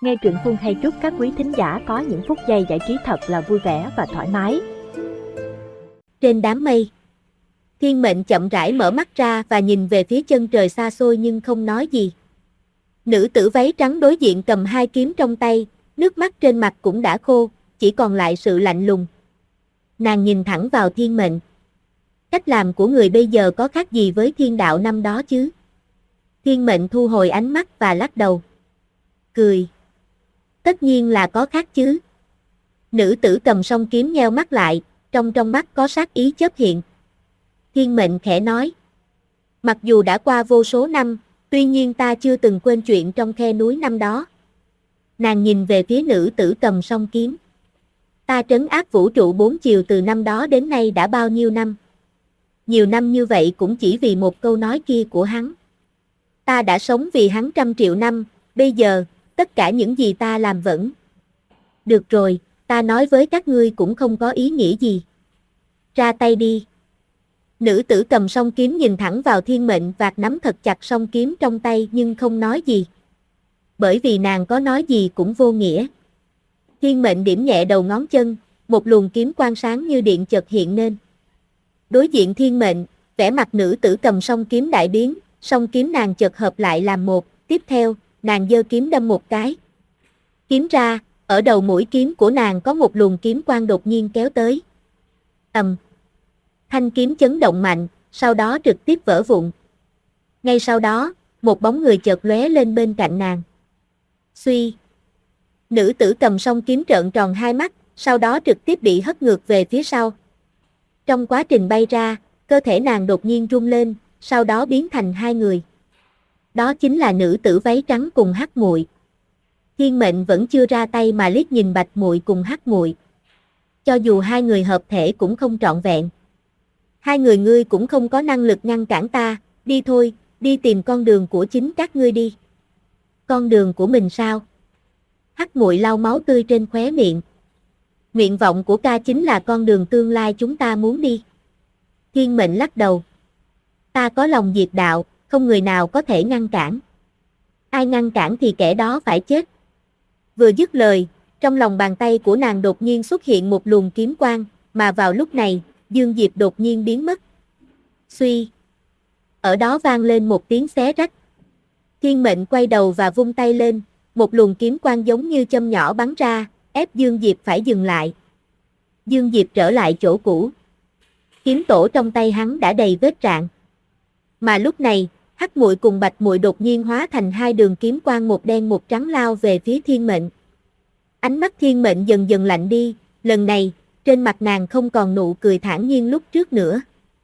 Nghe truyện Phương hay chúc các quý thính giả có những phút giây giải trí thật là vui vẻ và thoải mái. Trên đám mây, Thiên Mệnh chậm rãi mở mắt ra và nhìn về phía chân trời xa xôi nhưng không nói gì. Nữ tử váy trắng đối diện cầm hai kiếm trong tay, nước mắt trên mặt cũng đã khô, chỉ còn lại sự lạnh lùng. Nàng nhìn thẳng vào Thiên Mệnh. Cách làm của người bây giờ có khác gì với thiên đạo năm đó chứ? Thiên Mệnh thu hồi ánh mắt và lắc đầu. Cười. Tất nhiên là có khác chứ. Nữ tử cầm song kiếm nheo mắt lại, trong mắt có sát ý chớp hiện. Thiên Mệnh khẽ nói. Mặc dù đã qua vô số năm, tuy nhiên ta chưa từng quên chuyện trong khe núi năm đó. Nàng nhìn về phía nữ tử cầm song kiếm. Ta trấn áp vũ trụ bốn chiều từ năm đó đến nay đã bao nhiêu năm? Nhiều năm như vậy cũng chỉ vì một câu nói kia của hắn. Ta đã sống vì hắn 100 triệu năm, bây giờ, tất cả những gì ta làm vẫn. Được rồi, ta nói với các ngươi cũng không có ý nghĩa gì. Ra tay đi. Nữ tử cầm song kiếm nhìn thẳng vào Thiên Mệnh vạt nắm thật chặt song kiếm trong tay nhưng không nói gì. Bởi vì nàng có nói gì cũng vô nghĩa. Thiên Mệnh điểm nhẹ đầu ngón chân, một luồng kiếm quang sáng như điện chợt hiện nên. Đối diện Thiên Mệnh, vẻ mặt nữ tử cầm song kiếm đại biến, song kiếm nàng chợt hợp lại làm một, tiếp theo, nàng giơ kiếm đâm một cái. Kiếm ra, ở đầu mũi kiếm của nàng có một luồng kiếm quang đột nhiên kéo tới. Thanh kiếm chấn động mạnh, sau đó trực tiếp vỡ vụn. Ngay sau đó, một bóng người chợt lóe lên bên cạnh nàng. Suy. Nữ tử cầm song kiếm trợn tròn hai mắt, sau đó trực tiếp bị hất ngược về phía sau. Trong quá trình bay ra, cơ thể nàng đột nhiên rung lên, sau đó biến thành hai người. Đó chính là nữ tử váy trắng cùng Hắc Muội. Thiên Mệnh vẫn chưa ra tay mà liếc nhìn Bạch Muội cùng Hắc Muội. Cho dù hai người hợp thể cũng không trọn vẹn. Hai người ngươi cũng không có năng lực ngăn cản ta, đi thôi, đi tìm con đường của chính các ngươi đi. Con đường của mình sao? Hắc Muội lau máu tươi trên khóe miệng. Nguyện vọng của ca chính là con đường tương lai chúng ta muốn đi. Thiên Mệnh lắc đầu. Ta có lòng diệt đạo, không người nào có thể ngăn cản. Ai ngăn cản thì kẻ đó phải chết. Vừa dứt lời, trong lòng bàn tay của nàng đột nhiên xuất hiện một luồng kiếm quang, mà vào lúc này, Dương Diệp đột nhiên biến mất. Suy. Ở đó vang lên một tiếng xé rách. Thiên Mệnh quay đầu và vung tay lên, một luồng kiếm quang giống như châm nhỏ bắn ra, ép Dương Diệp phải dừng lại. Dương Diệp trở lại chỗ cũ. Kiếm tổ trong tay hắn đã đầy vết rạn. Mà lúc này, Hắc Muội cùng Bạch Muội đột nhiên hóa thành hai đường kiếm quang một đen một trắng lao về phía Thiên Mệnh. Ánh mắt Thiên Mệnh dần dần lạnh đi, lần này, trên mặt nàng không còn nụ cười thản nhiên lúc trước nữa.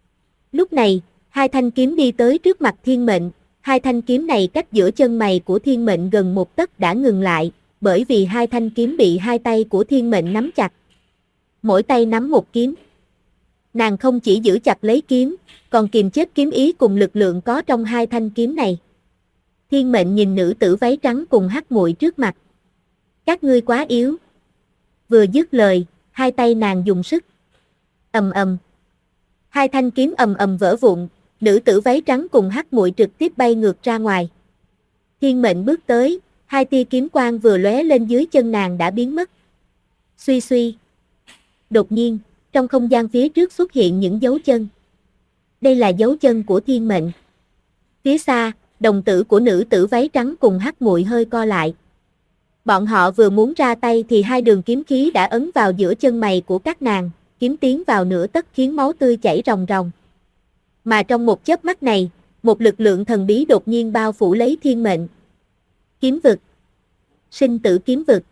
Lúc này, hai thanh kiếm đi tới trước mặt Thiên Mệnh, hai thanh kiếm này cách giữa chân mày của Thiên Mệnh gần một tấc đã ngừng lại, bởi vì hai thanh kiếm bị hai tay của Thiên Mệnh nắm chặt. Mỗi tay nắm một kiếm. Nàng không chỉ giữ chặt lấy kiếm, còn kiềm chế kiếm ý cùng lực lượng có trong hai thanh kiếm này. Thiên Mệnh nhìn nữ tử váy trắng cùng Hắc Muội trước mặt. Các ngươi quá yếu. Vừa dứt lời, hai tay nàng dùng sức. Ầm ầm. Hai thanh kiếm ầm ầm vỡ vụn, nữ tử váy trắng cùng Hắc Muội trực tiếp bay ngược ra ngoài. Thiên Mệnh bước tới, hai tia kiếm quang vừa lóe lên dưới chân nàng đã biến mất. Suy suy. Đột nhiên, trong không gian phía trước xuất hiện những dấu chân. Đây là dấu chân của Thiên Mệnh. Phía xa, đồng tử của nữ tử váy trắng cùng Hắc Muội hơi co lại. Bọn họ vừa muốn ra tay thì hai đường kiếm khí đã ấn vào giữa chân mày của các nàng, kiếm tiến vào nửa tấc khiến máu tươi chảy ròng ròng. Mà trong một chớp mắt này, một lực lượng thần bí đột nhiên bao phủ lấy Thiên Mệnh. Kiếm vực. Sinh tử kiếm vực.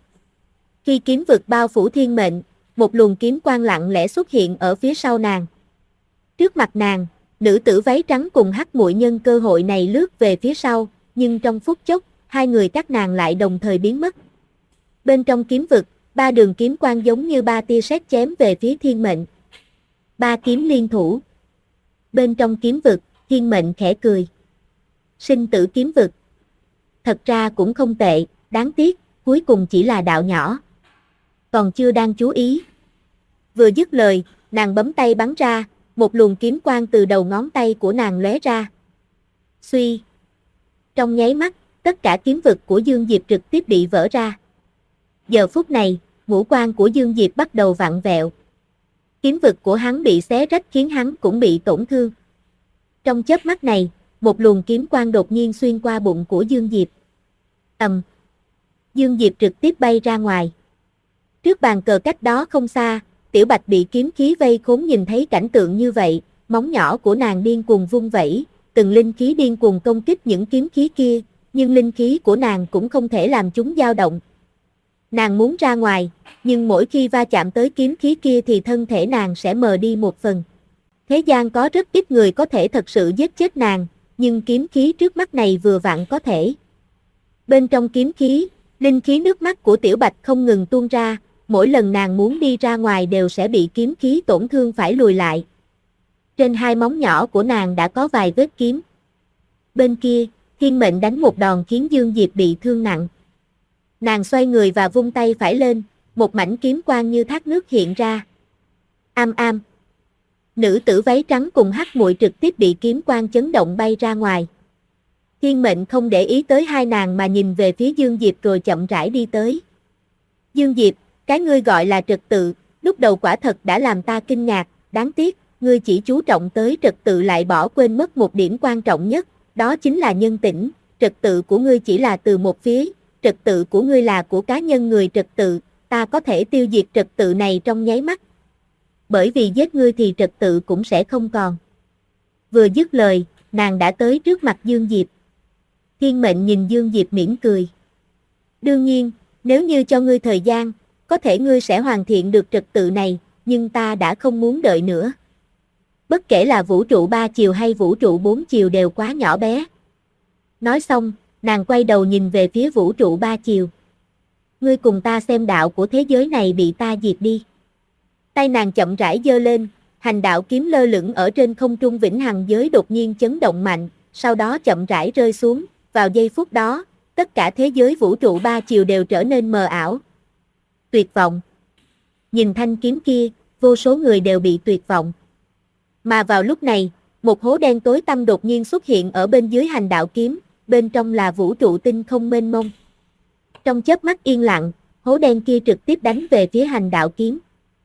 Khi kiếm vực bao phủ Thiên Mệnh, một luồng kiếm quang lặng lẽ xuất hiện ở phía sau nàng. Trước mặt nàng, nữ tử váy trắng cùng Hắc Muội nhân cơ hội này lướt về phía sau, nhưng trong phút chốc, hai người các nàng lại đồng thời biến mất. Bên trong kiếm vực, ba đường kiếm quang giống như ba tia sét chém về phía Thiên Mệnh. Ba kiếm liên thủ. Bên trong kiếm vực, Thiên Mệnh khẽ cười. Sinh tử kiếm vực. Thật ra cũng không tệ, đáng tiếc, cuối cùng chỉ là đạo nhỏ. Còn chưa đang chú ý. Vừa dứt lời, nàng bấm tay bắn ra, một luồng kiếm quang từ đầu ngón tay của nàng lóe ra. Suy. Trong nháy mắt, tất cả kiếm vực của Dương Diệp trực tiếp bị vỡ ra. Giờ phút này, ngũ quan của Dương Diệp bắt đầu vặn vẹo. Kiếm vực của hắn bị xé rách khiến hắn cũng bị tổn thương. Trong chớp mắt này, một luồng kiếm quang đột nhiên xuyên qua bụng của Dương Diệp. Dương Diệp trực tiếp bay ra ngoài. Trước bàn cờ cách đó không xa, Tiểu Bạch bị kiếm khí vây khốn nhìn thấy cảnh tượng như vậy, móng nhỏ của nàng điên cuồng vung vẩy, từng linh khí điên cuồng công kích những kiếm khí kia, nhưng linh khí của nàng cũng không thể làm chúng dao động. Nàng muốn ra ngoài, nhưng mỗi khi va chạm tới kiếm khí kia thì thân thể nàng sẽ mờ đi một phần. Thế gian có rất ít người có thể thật sự giết chết nàng, nhưng kiếm khí trước mắt này vừa vặn có thể. Bên trong kiếm khí, linh khí nước mắt của Tiểu Bạch không ngừng tuôn ra, mỗi lần nàng muốn đi ra ngoài đều sẽ bị kiếm khí tổn thương phải lùi lại. Trên hai móng nhỏ của nàng đã có vài vết kiếm. Bên kia, Thiên Mệnh đánh một đòn khiến Dương Diệp bị thương nặng. Nàng xoay người và vung tay phải lên, một mảnh kiếm quang như thác nước hiện ra. Nữ tử váy trắng cùng Hắc Muội trực tiếp bị kiếm quang chấn động bay ra ngoài. Thiên Mệnh không để ý tới hai nàng mà nhìn về phía Dương Diệp rồi chậm rãi đi tới. Dương Diệp, cái ngươi gọi là trật tự, lúc đầu quả thật đã làm ta kinh ngạc, đáng tiếc, ngươi chỉ chú trọng tới trật tự lại bỏ quên mất một điểm quan trọng nhất, đó chính là nhân tĩnh, trật tự của ngươi chỉ là từ một phía, trật tự của ngươi là của cá nhân người trật tự, ta có thể tiêu diệt trật tự này trong nháy mắt. Bởi vì giết ngươi thì trật tự cũng sẽ không còn. Vừa dứt lời, nàng đã tới trước mặt Dương Diệp. Thiên Mệnh nhìn Dương Diệp mỉm cười. Đương nhiên, nếu như cho ngươi thời gian, có thể ngươi sẽ hoàn thiện được trật tự này, nhưng ta đã không muốn đợi nữa. Bất kể là vũ trụ 3 chiều hay vũ trụ 4 chiều đều quá nhỏ bé. Nói xong, nàng quay đầu nhìn về phía vũ trụ 3 chiều. Ngươi cùng ta xem đạo của thế giới này bị ta diệt đi. Tay nàng chậm rãi giơ lên, hành đạo kiếm lơ lửng ở trên không trung vĩnh hằng giới đột nhiên chấn động mạnh, sau đó chậm rãi rơi xuống, vào giây phút đó, tất cả thế giới vũ trụ 3 chiều đều trở nên mờ ảo. Tuyệt vọng. Nhìn thanh kiếm kia, vô số người đều bị tuyệt vọng. Mà vào lúc này, một hố đen tối tăm đột nhiên xuất hiện ở bên dưới hành đạo kiếm, bên trong là vũ trụ tinh không mênh mông. Trong chớp mắt yên lặng, hố đen kia trực tiếp đánh về phía hành đạo kiếm.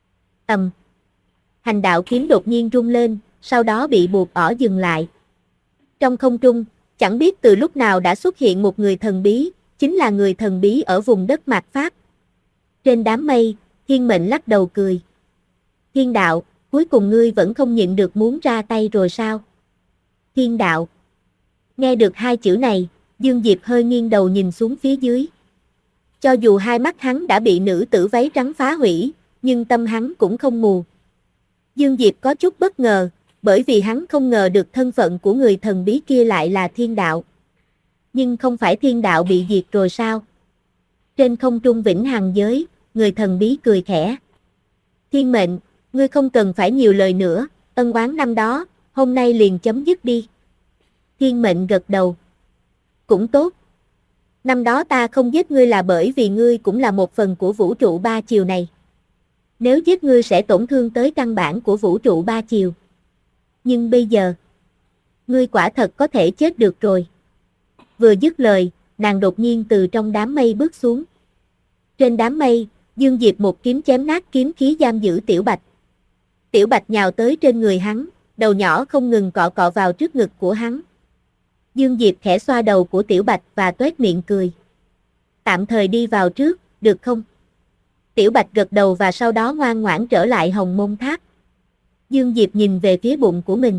Hành đạo kiếm đột nhiên rung lên, sau đó bị buộc ỏ dừng lại. Trong không trung, chẳng biết từ lúc nào đã xuất hiện một người thần bí, chính là người thần bí ở vùng đất mạt Pháp. Trên đám mây, Thiên Mệnh lắc đầu cười. Thiên đạo, cuối cùng ngươi vẫn không nhịn được muốn ra tay rồi sao? Thiên đạo. Nghe được hai chữ này, Dương Diệp hơi nghiêng đầu nhìn xuống phía dưới. Cho dù hai mắt hắn đã bị nữ tử váy trắng phá hủy, nhưng tâm hắn cũng không mù. Dương Diệp có chút bất ngờ, bởi vì hắn không ngờ được thân phận của người thần bí kia lại là thiên đạo. Nhưng không phải thiên đạo bị diệt rồi sao? Trên không trung vĩnh hằng giới, người thần bí cười khẽ. Thiên Mệnh, ngươi không cần phải nhiều lời nữa, ân oán năm đó, hôm nay liền chấm dứt đi. Thiên Mệnh gật đầu. Cũng tốt. Năm đó ta không giết ngươi là bởi vì ngươi cũng là một phần của vũ trụ 3 chiều này. Nếu giết ngươi sẽ tổn thương tới căn bản của vũ trụ 3 chiều. Nhưng bây giờ, ngươi quả thật có thể chết được rồi. Vừa dứt lời, nàng đột nhiên từ trong đám mây bước xuống. Trên đám mây, Dương Diệp một kiếm chém nát kiếm khí giam giữ Tiểu Bạch. Tiểu Bạch nhào tới trên người hắn, đầu nhỏ không ngừng cọ cọ vào trước ngực của hắn. Dương Diệp khẽ xoa đầu của Tiểu Bạch và toét miệng cười. Tạm thời đi vào trước, được không? Tiểu Bạch gật đầu và sau đó ngoan ngoãn trở lại Hồng Môn Tháp. Dương Diệp nhìn về phía bụng của mình.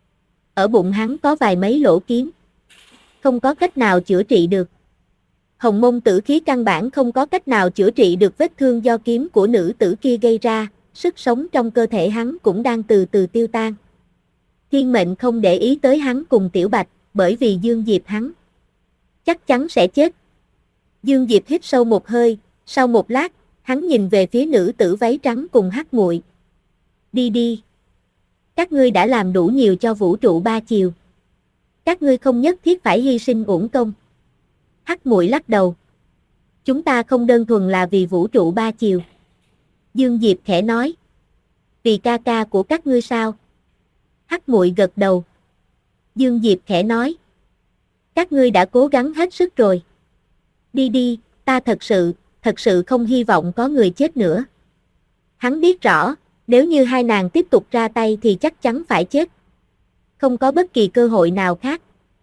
Ở bụng hắn có vài mấy lỗ kiếm. Không có cách nào chữa trị được. Hồng Môn tử khí căn bản không có cách nào chữa trị được vết thương do kiếm của nữ tử kia gây ra, sức sống trong cơ thể hắn cũng đang từ từ tiêu tan. Thiên Mệnh không để ý tới hắn cùng Tiểu Bạch, bởi vì Dương Diệp hắn chắc chắn sẽ chết. Dương Diệp hít sâu một hơi, sau một lát, hắn nhìn về phía nữ tử váy trắng cùng Hắc Muội. Đi đi. Các ngươi đã làm đủ nhiều cho vũ trụ 3 chiều. Các ngươi không nhất thiết phải hy sinh uổng công. Hắc Muội lắc đầu. Chúng ta không đơn thuần là vì vũ trụ 3 chiều. Dương Diệp khẽ nói. Vì ca ca của các ngươi sao? Hắc Muội gật đầu. Dương Diệp khẽ nói. Các ngươi đã cố gắng hết sức rồi. Đi đi, ta thật sự không hy vọng có người chết nữa. Hắn biết rõ, nếu như hai nàng tiếp tục ra tay thì chắc chắn phải chết. Không có bất kỳ cơ hội nào khác.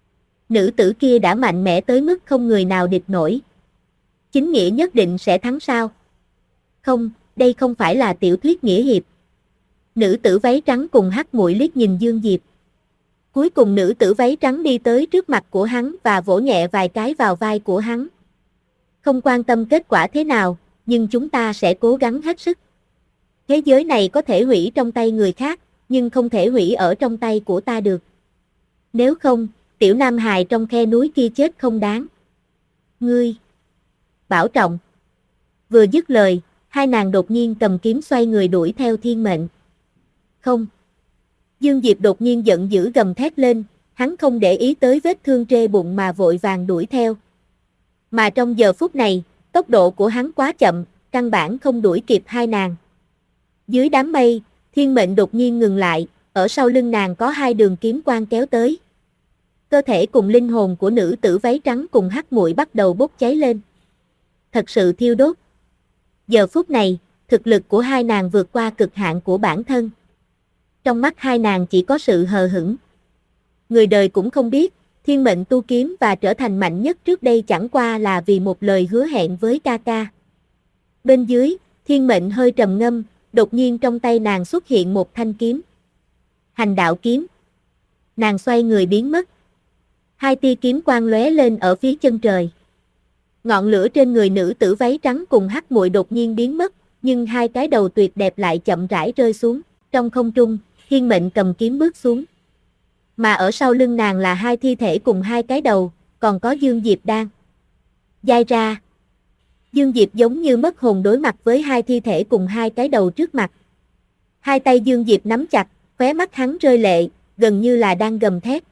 Nữ tử kia đã mạnh mẽ tới mức không người nào địch nổi. Chính nghĩa nhất định sẽ thắng sao? Không, đây không phải là tiểu thuyết nghĩa hiệp. Nữ tử váy trắng cùng hắc muội liếc nhìn Dương Diệp. Cuối cùng nữ tử váy trắng đi tới trước mặt của hắn và vỗ nhẹ vài cái vào vai của hắn. Không quan tâm kết quả thế nào, nhưng chúng ta sẽ cố gắng hết sức. Thế giới này có thể hủy trong tay người khác, nhưng không thể hủy ở trong tay của ta được. Nếu không, tiểu nam hài trong khe núi kia chết không đáng. Ngươi! Bảo trọng! Vừa dứt lời, hai nàng đột nhiên cầm kiếm xoay người đuổi theo Thiên Mệnh. Không! Dương Diệp đột nhiên giận dữ gầm thét lên, hắn không để ý tới vết thương trê bụng mà vội vàng đuổi theo. Mà trong giờ phút này, tốc độ của hắn quá chậm, căn bản không đuổi kịp hai nàng. Dưới đám mây, Thiên Mệnh đột nhiên ngừng lại, ở sau lưng nàng có hai đường kiếm quang kéo tới. Cơ thể cùng linh hồn của nữ tử váy trắng cùng hắc muội bắt đầu bốc cháy lên. Thật sự thiêu đốt. Giờ phút này, thực lực của hai nàng vượt qua cực hạn của bản thân. Trong mắt hai nàng chỉ có sự hờ hững. Người đời cũng không biết, Thiên Mệnh tu kiếm và trở thành mạnh nhất trước đây chẳng qua là vì một lời hứa hẹn với ca ca. Bên dưới, Thiên Mệnh hơi trầm ngâm, đột nhiên trong tay nàng xuất hiện một thanh kiếm. Hành đạo kiếm. Nàng xoay người biến mất. Hai tia kiếm quang lóe lên ở phía chân trời. Ngọn lửa trên người nữ tử váy trắng cùng hắc muội đột nhiên biến mất, nhưng hai cái đầu tuyệt đẹp lại chậm rãi rơi xuống. Trong không trung, Thiên Mệnh cầm kiếm bước xuống. Mà ở sau lưng nàng là hai thi thể cùng hai cái đầu, còn có Dương Diệp đang dai ra. Dương Diệp giống như mất hồn đối mặt với hai thi thể cùng hai cái đầu trước mặt. Hai tay Dương Diệp nắm chặt, khóe mắt hắn rơi lệ, gần như là đang gầm thét.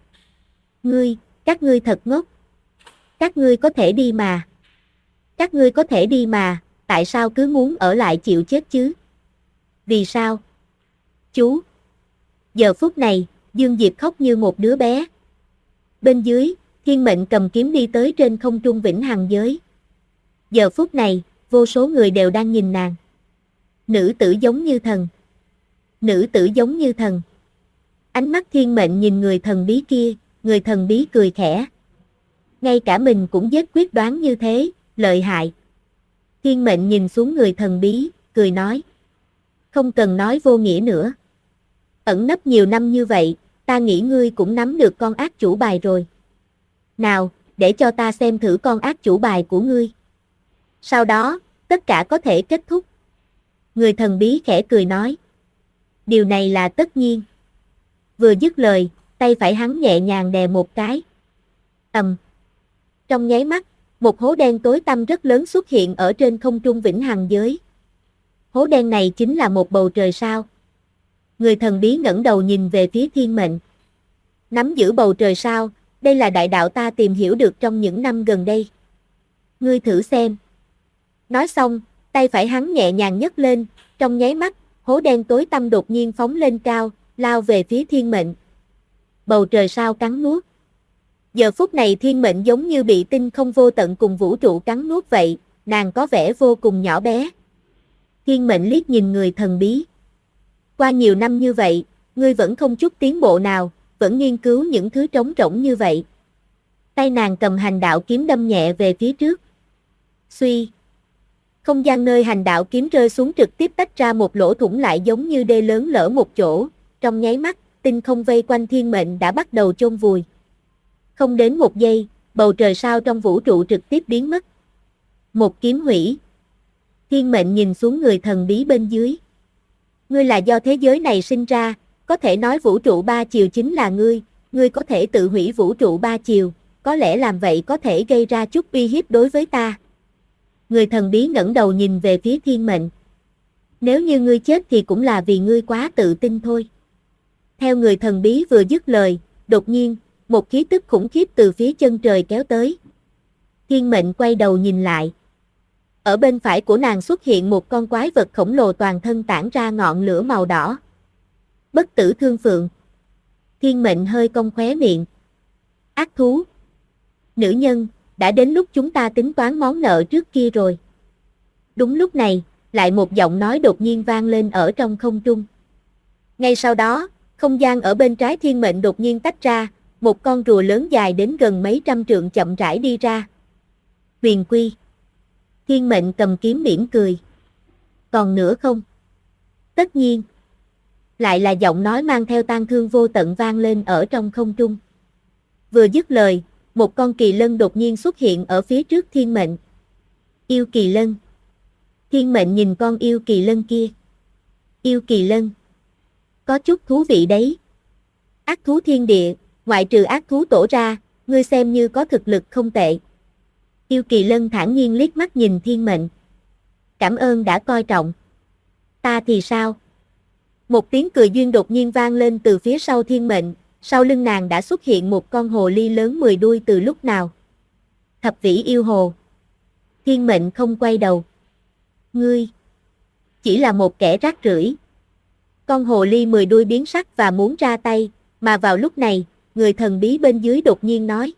Các ngươi thật ngốc. Các ngươi có thể đi mà. Các ngươi có thể đi mà, tại sao cứ muốn ở lại chịu chết chứ? Vì sao? Chú. Giờ phút này, Dương Diệp khóc như một đứa bé. Bên dưới, Thiên Mệnh cầm kiếm đi tới trên không trung vĩnh hằng giới. Giờ phút này, vô số người đều đang nhìn nàng. Nữ tử giống như thần. Nữ tử giống như thần. Ánh mắt Thiên Mệnh nhìn người thần bí kia, người thần bí cười khẽ. Ngay cả mình cũng giết quyết đoán như thế, lợi hại. Thiên Mệnh nhìn xuống người thần bí, cười nói. Không cần nói vô nghĩa nữa. Ẩn nấp nhiều năm như vậy, ta nghĩ ngươi cũng nắm được con ác chủ bài rồi. Nào, để cho ta xem thử con ác chủ bài của ngươi. Sau đó, tất cả có thể kết thúc. Người thần bí khẽ cười nói. Điều này là tất nhiên. Vừa dứt lời, tay phải hắn nhẹ nhàng đè một cái. Trong nháy mắt, một hố đen tối tăm rất lớn xuất hiện ở trên không trung vĩnh hằng giới. Hố đen này chính là một bầu trời sao. Người thần bí ngẩng đầu nhìn về phía Thiên Mệnh. Nắm giữ bầu trời sao, đây là đại đạo ta tìm hiểu được trong những năm gần đây. Ngươi thử xem. Nói xong, tay phải hắn nhẹ nhàng nhấc lên, trong nháy mắt, hố đen tối tăm đột nhiên phóng lên cao, lao về phía Thiên Mệnh. Bầu trời sao cắn nuốt. Giờ phút này Thiên Mệnh giống như bị tinh không vô tận cùng vũ trụ cắn nuốt vậy, nàng có vẻ vô cùng nhỏ bé. Thiên Mệnh liếc nhìn người thần bí. Qua nhiều năm như vậy, ngươi vẫn không chút tiến bộ nào, vẫn nghiên cứu những thứ trống rỗng như vậy. Tay nàng cầm hành đạo kiếm đâm nhẹ về phía trước. Suy. Không gian nơi hành đạo kiếm rơi xuống trực tiếp tách ra một lỗ thủng lại giống như đê lớn lở một chỗ, trong nháy mắt, tinh không vây quanh Thiên Mệnh đã bắt đầu chôn vùi. Không đến một giây, bầu trời sao trong vũ trụ trực tiếp biến mất. Một kiếm hủy. Thiên Mệnh nhìn xuống người thần bí bên dưới. Ngươi là do thế giới này sinh ra, có thể nói vũ trụ ba chiều chính là ngươi có thể tự hủy vũ trụ ba chiều, có lẽ làm vậy có thể gây ra chút uy hiếp đối với ta. Người thần bí ngẩng đầu nhìn về phía Thiên Mệnh. Nếu như ngươi chết thì cũng là vì ngươi quá tự tin thôi. Theo người thần bí vừa dứt lời, đột nhiên, một khí tức khủng khiếp từ phía chân trời kéo tới. Thiên Mệnh quay đầu nhìn lại. Ở bên phải của nàng xuất hiện một con quái vật khổng lồ toàn thân tản ra ngọn lửa màu đỏ. Bất tử thương phượng. Thiên Mệnh hơi cong khóe miệng. Ác thú. Nữ nhân, đã đến lúc chúng ta tính toán món nợ trước kia rồi. Đúng lúc này, lại một giọng nói đột nhiên vang lên ở trong không trung. Ngay sau đó, không gian ở bên trái thiên mệnh đột nhiên tách ra, một con rùa lớn dài đến gần mấy trăm trượng chậm rãi đi ra. Huyền Quy. Thiên mệnh cầm kiếm mỉm cười. Còn nữa không? Tất nhiên. Lại là giọng nói mang theo tang thương vô tận vang lên ở trong không trung. Vừa dứt lời, một con kỳ lân đột nhiên xuất hiện ở phía trước thiên mệnh. Yêu kỳ lân. Thiên mệnh nhìn con yêu kỳ lân kia. Yêu kỳ lân. Có chút thú vị đấy. Ác thú thiên địa, ngoại trừ ác thú tổ ra, ngươi xem như có thực lực không tệ. Yêu kỳ lân thản nhiên liếc mắt nhìn thiên mệnh. Cảm ơn đã coi trọng. Ta thì sao? Một tiếng cười duyên đột nhiên vang lên từ phía sau thiên mệnh, sau lưng nàng đã xuất hiện một con hồ ly lớn 10 đuôi từ lúc nào. Thập vĩ yêu hồ. Thiên mệnh không quay đầu. Ngươi chỉ là một kẻ rác rưởi. Con hồ ly 10 đuôi biến sắc và muốn ra tay, mà vào lúc này, người thần bí bên dưới đột nhiên nói.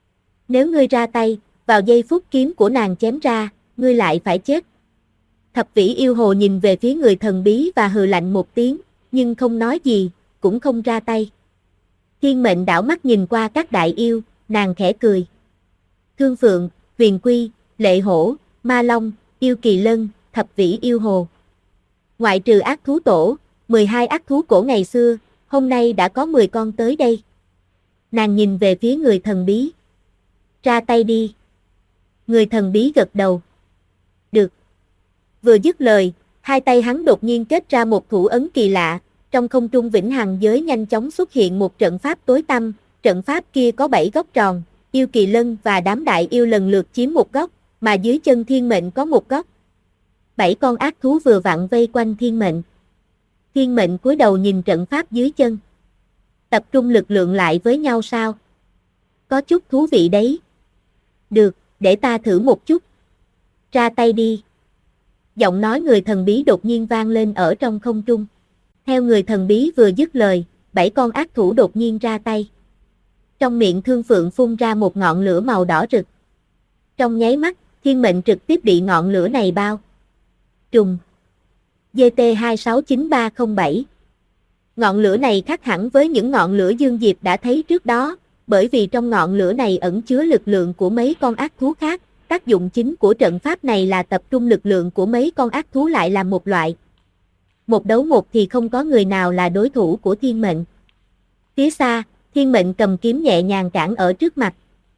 Nếu ngươi ra tay, vào giây phút kiếm của nàng chém ra, ngươi lại phải chết. Thập vĩ yêu hồ nhìn về phía người thần bí và hừ lạnh một tiếng, nhưng không nói gì, cũng không ra tay. Thiên mệnh đảo mắt nhìn qua các đại yêu, nàng khẽ cười. Thương Phượng, Huyền Quy, Lệ Hổ, Ma Long, Yêu Kỳ Lân, Thập vĩ yêu hồ. Ngoại trừ ác thú tổ, 12 ác thú cổ ngày xưa, hôm nay đã có 10 con tới đây. Nàng nhìn về phía người thần bí. Ra tay đi. Người thần bí gật đầu. Được. Vừa dứt lời, hai tay hắn đột nhiên kết ra một thủ ấn kỳ lạ, trong không trung vĩnh hằng giới nhanh chóng xuất hiện một trận pháp tối tăm, trận pháp kia có 7 góc tròn, yêu kỳ lân và đám đại yêu lần lượt chiếm một góc, mà dưới chân thiên mệnh có một góc. 7 con ác thú vừa vặn vây quanh thiên mệnh. Thiên mệnh cúi đầu nhìn trận pháp dưới chân. Tập trung lực lượng lại với nhau sao? Có chút thú vị đấy. Được, để ta thử một chút. Ra tay đi. Giọng nói người thần bí đột nhiên vang lên ở trong không trung. Theo người thần bí vừa dứt lời, 7 con ác thủ đột nhiên ra tay. Trong miệng Thương Phượng phun ra một ngọn lửa màu đỏ rực. Trong nháy mắt, thiên mệnh trực tiếp bị ngọn lửa này bao trùm. GT269307. Ngọn lửa này khác hẳn với những ngọn lửa Dương Diệp đã thấy trước đó, bởi vì trong ngọn lửa này ẩn chứa lực lượng của mấy con ác thú khác. Tác dụng chính của trận pháp này là tập trung lực lượng của mấy con ác thú lại làm một loại. Một đấu một thì không có người nào là đối thủ của thiên mệnh. Phía xa, thiên mệnh cầm kiếm nhẹ nhàng cản ở trước mặt.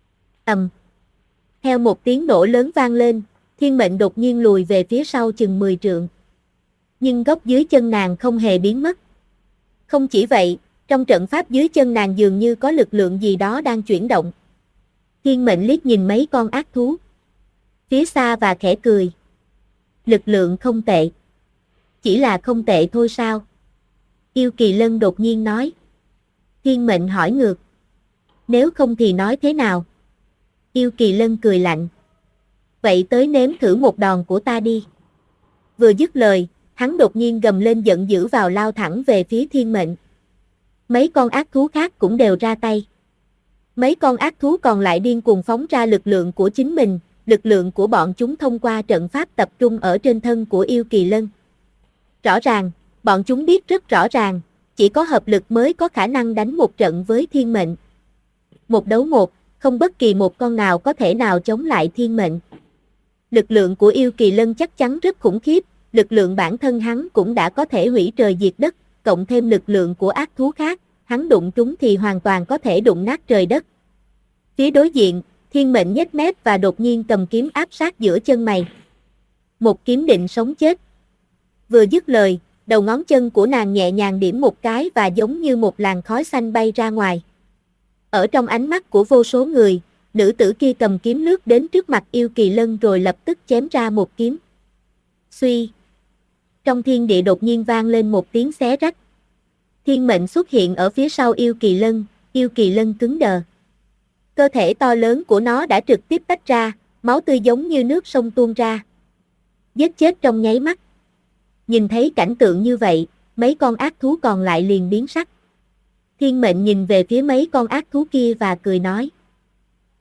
Theo một tiếng nổ lớn vang lên, thiên mệnh đột nhiên lùi về phía sau chừng 10 trượng. Nhưng góc dưới chân nàng không hề biến mất. Không chỉ vậy, trong trận pháp dưới chân nàng dường như có lực lượng gì đó đang chuyển động. Thiên mệnh liếc nhìn mấy con ác thú phía xa và khẽ cười. Lực lượng không tệ. Chỉ là không tệ thôi sao? Yêu kỳ lân đột nhiên nói. Thiên mệnh hỏi ngược. Nếu không thì nói thế nào? Yêu kỳ lân cười lạnh. Vậy tới nếm thử một đòn của ta đi. Vừa dứt lời, hắn đột nhiên gầm lên giận dữ vào lao thẳng về phía thiên mệnh. Mấy con ác thú khác cũng đều ra tay. Mấy con ác thú còn lại điên cuồng phóng ra lực lượng của chính mình, lực lượng của bọn chúng thông qua trận pháp tập trung ở trên thân của yêu kỳ lân. Rõ ràng, bọn chúng biết rất rõ ràng, chỉ có hợp lực mới có khả năng đánh một trận với thiên mệnh. Một đấu một, không bất kỳ một con nào có thể nào chống lại thiên mệnh. Lực lượng của yêu kỳ lân chắc chắn rất khủng khiếp, lực lượng bản thân hắn cũng đã có thể hủy trời diệt đất, cộng thêm lực lượng của ác thú khác, hắn đụng chúng thì hoàn toàn có thể đụng nát trời đất. Phía đối diện, thiên mệnh nhếch mép và đột nhiên cầm kiếm áp sát giữa chân mày. Một kiếm định sống chết. Vừa dứt lời, đầu ngón chân của nàng nhẹ nhàng điểm một cái và giống như một làn khói xanh bay ra ngoài. Ở trong ánh mắt của vô số người, nữ tử kia cầm kiếm lướt đến trước mặt yêu kỳ lân rồi lập tức chém ra một kiếm. Suy. Trong thiên địa đột nhiên vang lên một tiếng xé rách. Thiên mệnh xuất hiện ở phía sau yêu kỳ lân cứng đờ. Cơ thể to lớn của nó đã trực tiếp tách ra, máu tươi giống như nước sông tuôn ra. Giết chết trong nháy mắt. Nhìn thấy cảnh tượng như vậy, mấy con ác thú còn lại liền biến sắc. Thiên mệnh nhìn về phía mấy con ác thú kia và cười nói.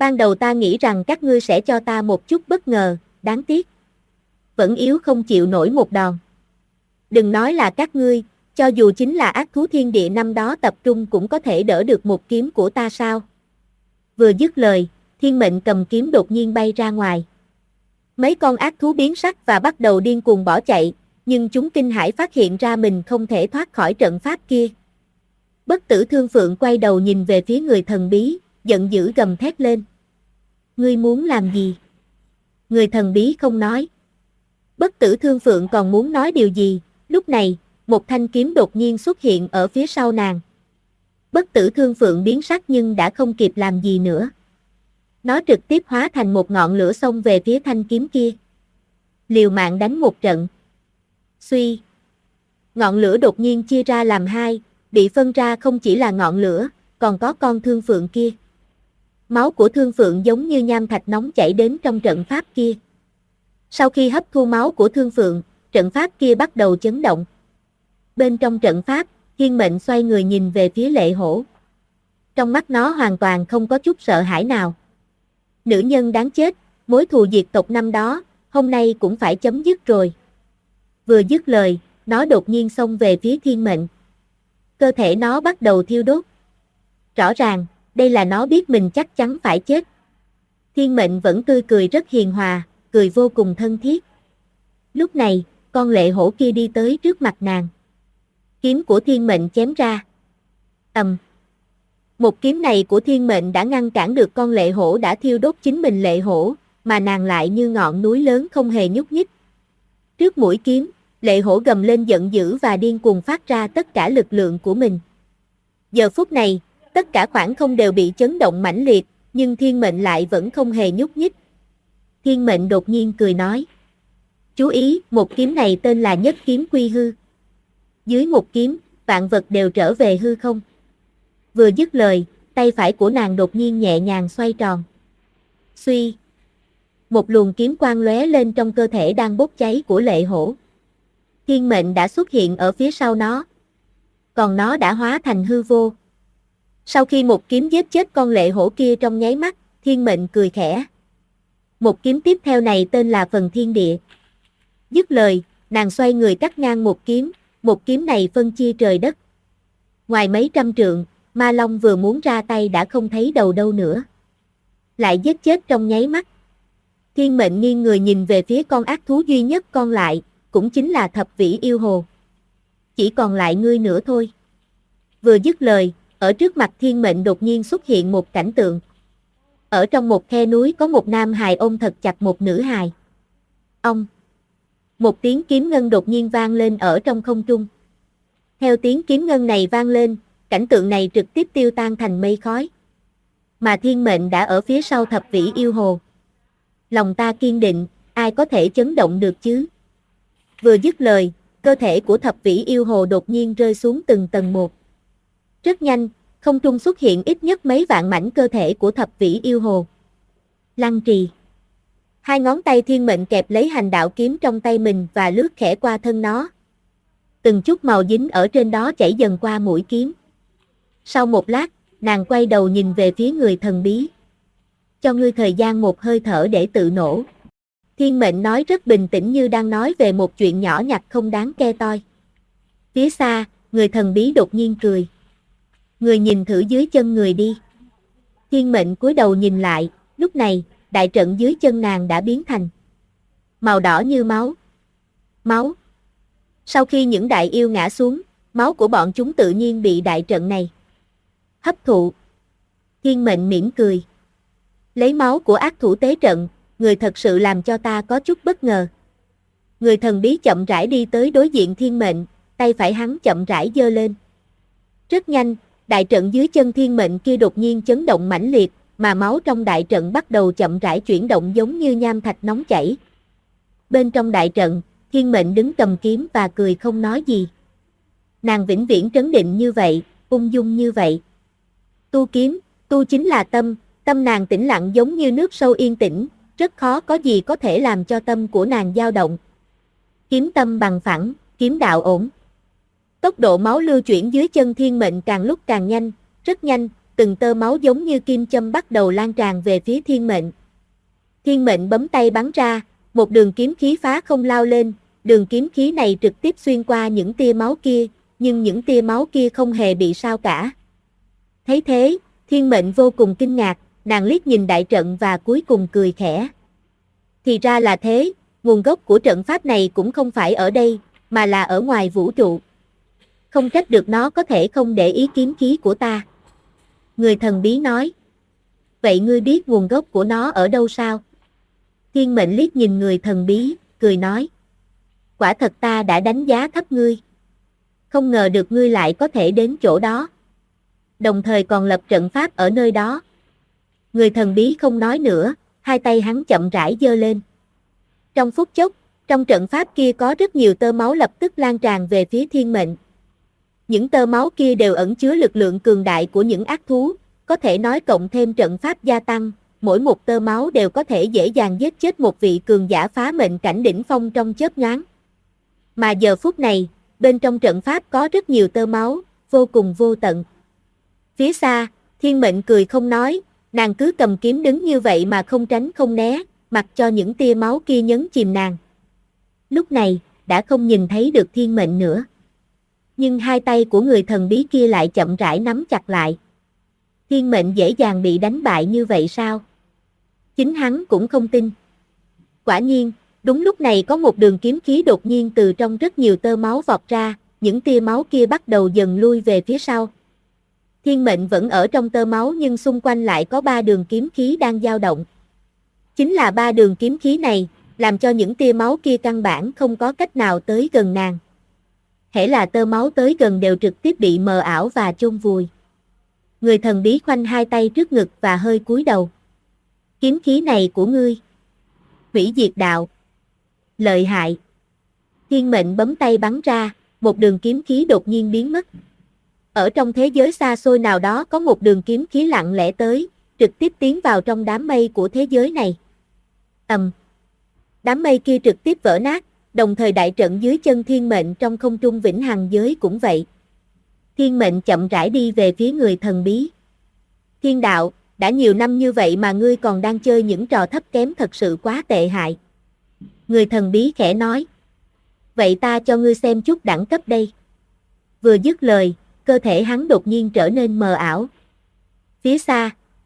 ban đầu ta nghĩ rằng các ngươi sẽ cho ta một chút bất ngờ, đáng tiếc. Vẫn yếu không chịu nổi một đòn. Đừng nói là các ngươi, cho dù chính là ác thú thiên địa năm đó tập trung cũng có thể đỡ được một kiếm của ta sao? Vừa dứt lời, thiên mệnh cầm kiếm đột nhiên bay ra ngoài. Mấy con ác thú biến sắc và bắt đầu điên cuồng bỏ chạy, nhưng chúng kinh hãi phát hiện ra mình không thể thoát khỏi trận pháp kia. Bất Tử Thương Phượng quay đầu nhìn về phía người thần bí, giận dữ gầm thét lên. Ngươi muốn làm gì? Người thần bí không nói. Bất Tử Thương Phượng còn muốn nói điều gì, lúc này, một thanh kiếm đột nhiên xuất hiện ở phía sau nàng. Bất Tử Thương Phượng biến sắc nhưng đã không kịp làm gì nữa. Nó trực tiếp hóa thành một ngọn lửa xông về phía thanh kiếm kia. Liều mạng đánh một trận. Suy. Ngọn lửa đột nhiên chia ra làm hai, bị phân ra không chỉ là ngọn lửa, còn có con thương phượng kia. Máu của thương phượng giống như nham thạch nóng chảy đến trong trận pháp kia. Sau khi hấp thu máu của thương phượng, trận pháp kia bắt đầu chấn động. Bên trong trận pháp, Thiên Mệnh xoay người nhìn về phía Lệ Hổ. Trong mắt nó hoàn toàn không có chút sợ hãi nào. Nữ nhân đáng chết, mối thù diệt tộc năm đó, hôm nay cũng phải chấm dứt rồi. Vừa dứt lời, nó đột nhiên xông về phía Thiên Mệnh. Cơ thể nó bắt đầu thiêu đốt. Rõ ràng, đây là nó biết mình chắc chắn phải chết. Thiên Mệnh vẫn tươi cười rất hiền hòa, cười vô cùng thân thiết. Lúc này, con Lệ Hổ kia đi tới trước mặt nàng. Kiếm của Thiên Mệnh chém ra. Một kiếm này của Thiên Mệnh đã ngăn cản được con Lệ Hổ đã thiêu đốt chính mình Lệ Hổ, mà nàng lại như ngọn núi lớn không hề nhúc nhích. Trước mũi kiếm, Lệ Hổ gầm lên giận dữ và điên cuồng phát ra tất cả lực lượng của mình. Giờ phút này, tất cả khoảng không đều bị chấn động mãnh liệt, nhưng Thiên Mệnh lại vẫn không hề nhúc nhích. Thiên Mệnh đột nhiên cười nói. Chú ý, một kiếm này tên là Nhất Kiếm Quy Hư. Dưới một kiếm, vạn vật đều trở về hư không. Vừa dứt lời, tay phải của nàng đột nhiên nhẹ nhàng xoay tròn. Suy. Một luồng kiếm quang lóe lên trong cơ thể đang bốc cháy của Lệ Hổ. Thiên Mệnh đã xuất hiện ở phía sau nó. Còn nó đã hóa thành hư vô. Sau khi một kiếm giết chết con Lệ Hổ kia trong nháy mắt, Thiên Mệnh cười khẽ. Một kiếm tiếp theo này tên là Phần Thiên Địa. Dứt lời, nàng xoay người cắt ngang một kiếm này phân chia trời đất. Ngoài mấy trăm trượng, Ma Long vừa muốn ra tay đã không thấy đầu đâu nữa. Lại giết chết trong nháy mắt. Thiên Mệnh nghiêng người nhìn về phía con ác thú duy nhất còn lại, cũng chính là Thập Vĩ Yêu Hồ. Chỉ còn lại ngươi nữa thôi. Vừa dứt lời, ở trước mặt Thiên Mệnh đột nhiên xuất hiện một cảnh tượng. Ở trong một khe núi có một nam hài ôm thật chặt một nữ hài. Ông. Một tiếng kiếm ngân đột nhiên vang lên ở trong không trung. Theo tiếng kiếm ngân này vang lên, cảnh tượng này trực tiếp tiêu tan thành mây khói. Mà Thiên Mệnh đã ở phía sau Thập Vĩ Yêu Hồ. Lòng ta kiên định, ai có thể chấn động được chứ? Vừa dứt lời, cơ thể của Thập Vĩ Yêu Hồ đột nhiên rơi xuống từng tầng một. Rất nhanh, không trung xuất hiện ít nhất mấy vạn mảnh cơ thể của Thập Vĩ Yêu Hồ. Lăng trì. Hai ngón tay Thiên Mệnh kẹp lấy hành đạo kiếm trong tay mình và lướt khẽ qua thân nó. Từng chút màu dính ở trên đó chảy dần qua mũi kiếm. Sau một lát, nàng quay đầu nhìn về phía người thần bí. Cho ngươi thời gian một hơi thở để tự nổ. Thiên Mệnh nói rất bình tĩnh như đang nói về một chuyện nhỏ nhặt không đáng ke toi. Phía xa, người thần bí đột nhiên cười. Người nhìn thử dưới chân người đi. Thiên Mệnh cúi đầu nhìn lại, lúc này, đại trận dưới chân nàng đã biến thành màu đỏ như máu. Máu. Sau khi những đại yêu ngã xuống, máu của bọn chúng tự nhiên bị đại trận này hấp thụ. Thiên Mệnh mỉm cười. Lấy máu của ác thủ tế trận, người thật sự làm cho ta có chút bất ngờ. Người thần bí chậm rãi đi tới đối diện Thiên Mệnh, tay phải hắn chậm rãi giơ lên. Rất nhanh, đại trận dưới chân Thiên Mệnh kia đột nhiên chấn động mãnh liệt, mà máu trong đại trận bắt đầu chậm rãi chuyển động giống như nham thạch nóng chảy. Bên trong đại trận, Thiên Mệnh đứng cầm kiếm và cười không nói gì. Nàng vĩnh viễn trấn định như vậy, ung dung như vậy. Tu kiếm, tu chính là tâm, tâm nàng tĩnh lặng giống như nước sâu yên tĩnh, rất khó có gì có thể làm cho tâm của nàng dao động. Kiếm tâm bằng phẳng, kiếm đạo ổn. Tốc độ máu lưu chuyển dưới chân Thiên Mệnh càng lúc càng nhanh, rất nhanh, từng tơ máu giống như kim châm bắt đầu lan tràn về phía Thiên Mệnh. Thiên Mệnh bấm tay bắn ra, một đường kiếm khí phá không lao lên, đường kiếm khí này trực tiếp xuyên qua những tia máu kia, nhưng những tia máu kia không hề bị sao cả. Thấy thế, Thiên Mệnh vô cùng kinh ngạc, nàng liếc nhìn đại trận và cuối cùng cười khẽ. Thì ra là thế, nguồn gốc của trận pháp này cũng không phải ở đây, mà là ở ngoài vũ trụ. Không trách được nó có thể không để ý kiếm khí của ta. Người thần bí nói. Vậy ngươi biết nguồn gốc của nó ở đâu sao? Thiên Mệnh liếc nhìn người thần bí, cười nói. Quả thật ta đã đánh giá thấp ngươi. Không ngờ được ngươi lại có thể đến chỗ đó. Đồng thời còn lập trận pháp ở nơi đó. Người thần bí không nói nữa, hai tay hắn chậm rãi giơ lên. Trong phút chốc, trong trận pháp kia có rất nhiều tơ máu lập tức lan tràn về phía Thiên Mệnh. Những tơ máu kia đều ẩn chứa lực lượng cường đại của những ác thú, có thể nói cộng thêm trận pháp gia tăng, mỗi một tơ máu đều có thể dễ dàng giết chết một vị cường giả phá mệnh cảnh đỉnh phong trong chớp nhoáng. Mà giờ phút này, bên trong trận pháp có rất nhiều tơ máu, vô cùng vô tận. Phía xa, Thiên Mệnh cười không nói, nàng cứ cầm kiếm đứng như vậy mà không tránh không né, mặc cho những tia máu kia nhấn chìm nàng. Lúc này, đã không nhìn thấy được Thiên Mệnh nữa. Nhưng hai tay của người thần bí kia lại chậm rãi nắm chặt lại. Thiên Mệnh dễ dàng bị đánh bại như vậy sao? Chính hắn cũng không tin. Quả nhiên, đúng lúc này có một đường kiếm khí đột nhiên từ trong rất nhiều tơ máu vọt ra, những tia máu kia bắt đầu dần lui về phía sau. Thiên Mệnh vẫn ở trong tơ máu nhưng xung quanh lại có 3 đường kiếm khí đang dao động. Chính là 3 đường kiếm khí này, làm cho những tia máu kia căn bản không có cách nào tới gần nàng. Hễ là tơ máu tới gần đều trực tiếp bị mờ ảo và chôn vùi. Người thần bí khoanh hai tay trước ngực và hơi cúi đầu. Kiếm khí này của ngươi. Hủy diệt đạo. Lợi hại. Thiên Mệnh bấm tay bắn ra, một đường kiếm khí đột nhiên biến mất. Ở trong thế giới xa xôi nào đó có một đường kiếm khí lặng lẽ tới, trực tiếp tiến vào trong đám mây của thế giới này. Đám mây kia trực tiếp vỡ nát, đồng thời đại trận dưới chân Thiên Mệnh trong không trung vĩnh hằng giới cũng vậy. Thiên Mệnh chậm rãi đi về phía người thần bí. Thiên đạo, đã nhiều năm như vậy mà ngươi còn đang chơi những trò thấp kém thật sự quá tệ hại. Người thần bí khẽ nói. Vậy ta cho ngươi xem chút đẳng cấp đây. Vừa dứt lời, cơ thể hắn đột nhiên trở nên mờ ảo. Phía xa.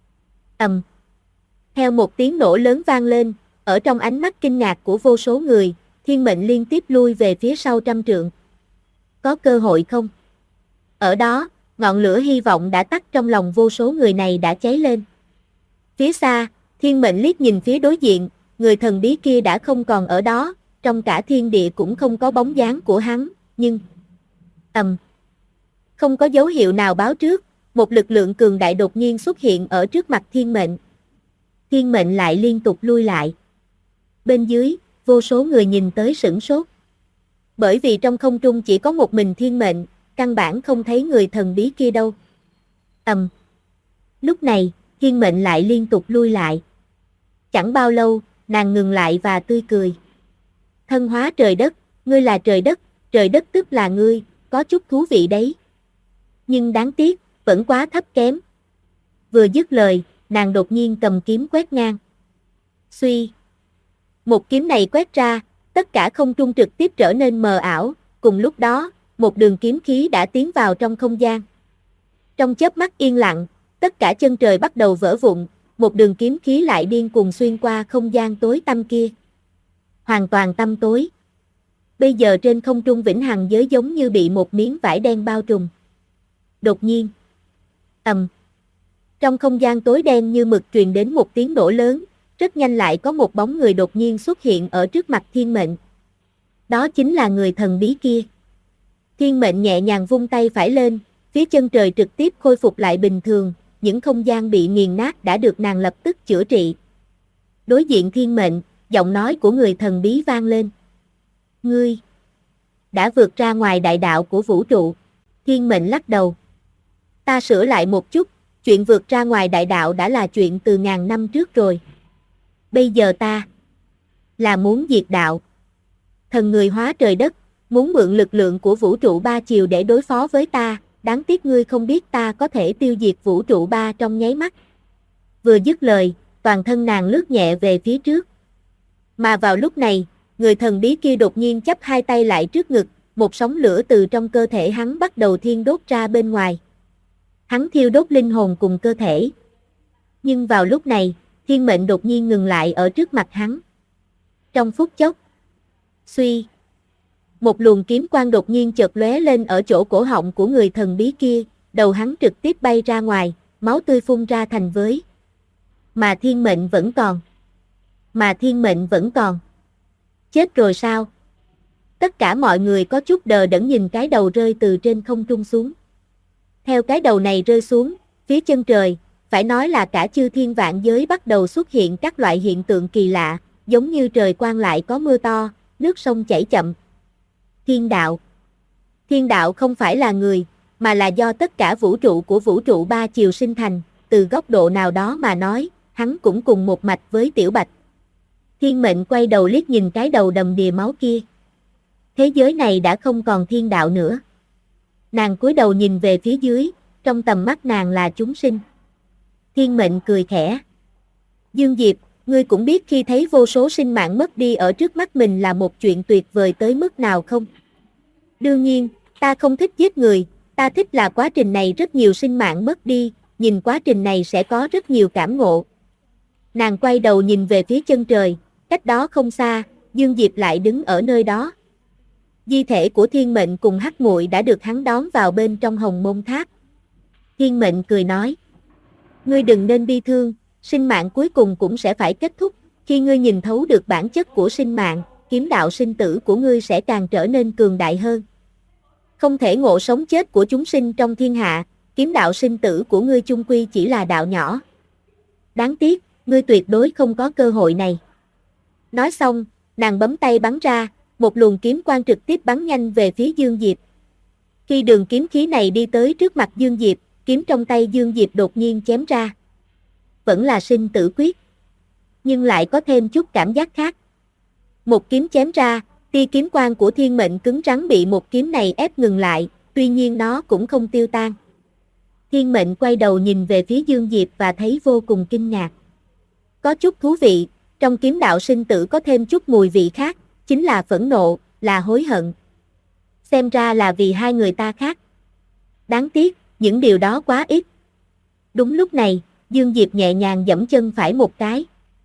Theo một tiếng nổ lớn vang lên, ở trong ánh mắt kinh ngạc của vô số người, Thiên Mệnh liên tiếp lui về phía sau 100 trượng. Có cơ hội không? Ở đó, ngọn lửa hy vọng đã tắt trong lòng vô số người này đã cháy lên. Phía xa, Thiên Mệnh liếc nhìn phía đối diện, người thần bí kia đã không còn ở đó, trong cả thiên địa cũng không có bóng dáng của hắn, nhưng... Không có dấu hiệu nào báo trước, một lực lượng cường đại đột nhiên xuất hiện ở trước mặt Thiên Mệnh. Thiên Mệnh lại liên tục lui lại. Bên dưới, vô số người nhìn tới sửng sốt. Bởi vì trong không trung chỉ có một mình Thiên Mệnh, căn bản không thấy người thần bí kia đâu. Lúc này, Thiên Mệnh lại liên tục lui lại. Chẳng bao lâu, nàng ngừng lại và tươi cười. Thân hóa trời đất, ngươi là trời đất tức là ngươi, có chút thú vị đấy. Nhưng đáng tiếc, vẫn quá thấp kém. Vừa dứt lời, nàng đột nhiên cầm kiếm quét ngang. Suy. Một kiếm này quét ra, tất cả không trung trực tiếp trở nên mờ ảo, cùng lúc đó, một đường kiếm khí đã tiến vào trong không gian. Trong chớp mắt yên lặng, tất cả chân trời bắt đầu vỡ vụn, một đường kiếm khí lại điên cuồng xuyên qua không gian tối tăm kia. Hoàn toàn tăm tối. Bây giờ trên không trung vĩnh hằng giới giống như bị một miếng vải đen bao trùm. Đột nhiên. Trong không gian tối đen như mực truyền đến một tiếng nổ lớn, rất nhanh lại có một bóng người đột nhiên xuất hiện ở trước mặt Thiên Mệnh. Đó chính là người thần bí kia. Thiên Mệnh nhẹ nhàng vung tay phải lên, phía chân trời trực tiếp khôi phục lại bình thường, những không gian bị nghiền nát đã được nàng lập tức chữa trị. Đối diện Thiên Mệnh, giọng nói của người thần bí vang lên. Ngươi đã vượt ra ngoài đại đạo của vũ trụ. Thiên Mệnh lắc đầu. Ta sửa lại một chút, chuyện vượt ra ngoài đại đạo đã là chuyện từ ngàn năm trước rồi. Bây giờ ta là muốn diệt đạo. Thần người hóa trời đất, muốn mượn lực lượng của vũ trụ ba chiều để đối phó với ta, đáng tiếc ngươi không biết ta có thể tiêu diệt vũ trụ 3 trong nháy mắt. Vừa dứt lời, toàn thân nàng lướt nhẹ về phía trước. Mà vào lúc này, người thần bí kia đột nhiên chắp hai tay lại trước ngực, một sóng lửa từ trong cơ thể hắn bắt đầu thiêu đốt ra bên ngoài. Hắn thiêu đốt linh hồn cùng cơ thể. Nhưng vào lúc này, thiên mệnh đột nhiên ngừng lại ở trước mặt hắn. Trong phút chốc, suy, một luồng kiếm quang đột nhiên chợt lóe lên ở chỗ cổ họng của người thần bí kia, đầu hắn trực tiếp bay ra ngoài, máu tươi phun ra thành với. Mà thiên mệnh vẫn còn. Mà thiên mệnh vẫn còn. Chết rồi sao? Tất cả mọi người có chút đờ đẫn nhìn cái đầu rơi từ trên không trung xuống. Theo cái đầu này rơi xuống, phía chân trời, phải nói là cả chư thiên vạn giới bắt đầu xuất hiện các loại hiện tượng kỳ lạ, giống như trời quang lại có mưa to, nước sông chảy chậm. Thiên đạo. Thiên đạo không phải là người, mà là do tất cả vũ trụ của vũ trụ 3 chiều sinh thành, từ góc độ nào đó mà nói, hắn cũng cùng một mạch với Tiểu Bạch. Thiên mệnh quay đầu liếc nhìn cái đầu đầm đìa máu kia. Thế giới này đã không còn thiên đạo nữa. Nàng cúi đầu nhìn về phía dưới, trong tầm mắt nàng là chúng sinh. Thiên mệnh cười khẽ. Dương Diệp, ngươi cũng biết khi thấy vô số sinh mạng mất đi ở trước mắt mình là một chuyện tuyệt vời tới mức nào không? Đương nhiên, ta không thích giết người, ta thích là quá trình này rất nhiều sinh mạng mất đi, nhìn quá trình này sẽ có rất nhiều cảm ngộ. Nàng quay đầu nhìn về phía chân trời, cách đó không xa, Dương Diệp lại đứng ở nơi đó. Di thể của thiên mệnh cùng hắc muội đã được hắn đón vào bên trong hồng môn tháp. Thiên mệnh cười nói. Ngươi đừng nên bi thương, sinh mạng cuối cùng cũng sẽ phải kết thúc. Khi ngươi nhìn thấu được bản chất của sinh mạng, kiếm đạo sinh tử của ngươi sẽ càng trở nên cường đại hơn. Không thể ngộ sống chết của chúng sinh trong thiên hạ, kiếm đạo sinh tử của ngươi chung quy chỉ là đạo nhỏ. Đáng tiếc, ngươi tuyệt đối không có cơ hội này. Nói xong, nàng bấm tay bắn ra, một luồng kiếm quang trực tiếp bắn nhanh về phía Dương Diệp. Khi đường kiếm khí này đi tới trước mặt Dương Diệp, kiếm trong tay Dương Diệp đột nhiên chém ra. Vẫn là sinh tử quyết, nhưng lại có thêm chút cảm giác khác. Một kiếm chém ra, tia kiếm quang của thiên mệnh cứng rắn bị một kiếm này ép ngừng lại, tuy nhiên nó cũng không tiêu tan. Thiên mệnh quay đầu nhìn về phía Dương Diệp và thấy vô cùng kinh ngạc. Có chút thú vị, trong kiếm đạo sinh tử có thêm chút mùi vị khác, chính là phẫn nộ, là hối hận. Xem ra là vì hai người ta khác. Đáng tiếc, những điều đó quá ít. Đúng lúc này, Dương Diệp nhẹ nhàng giẫm chân phải một cái.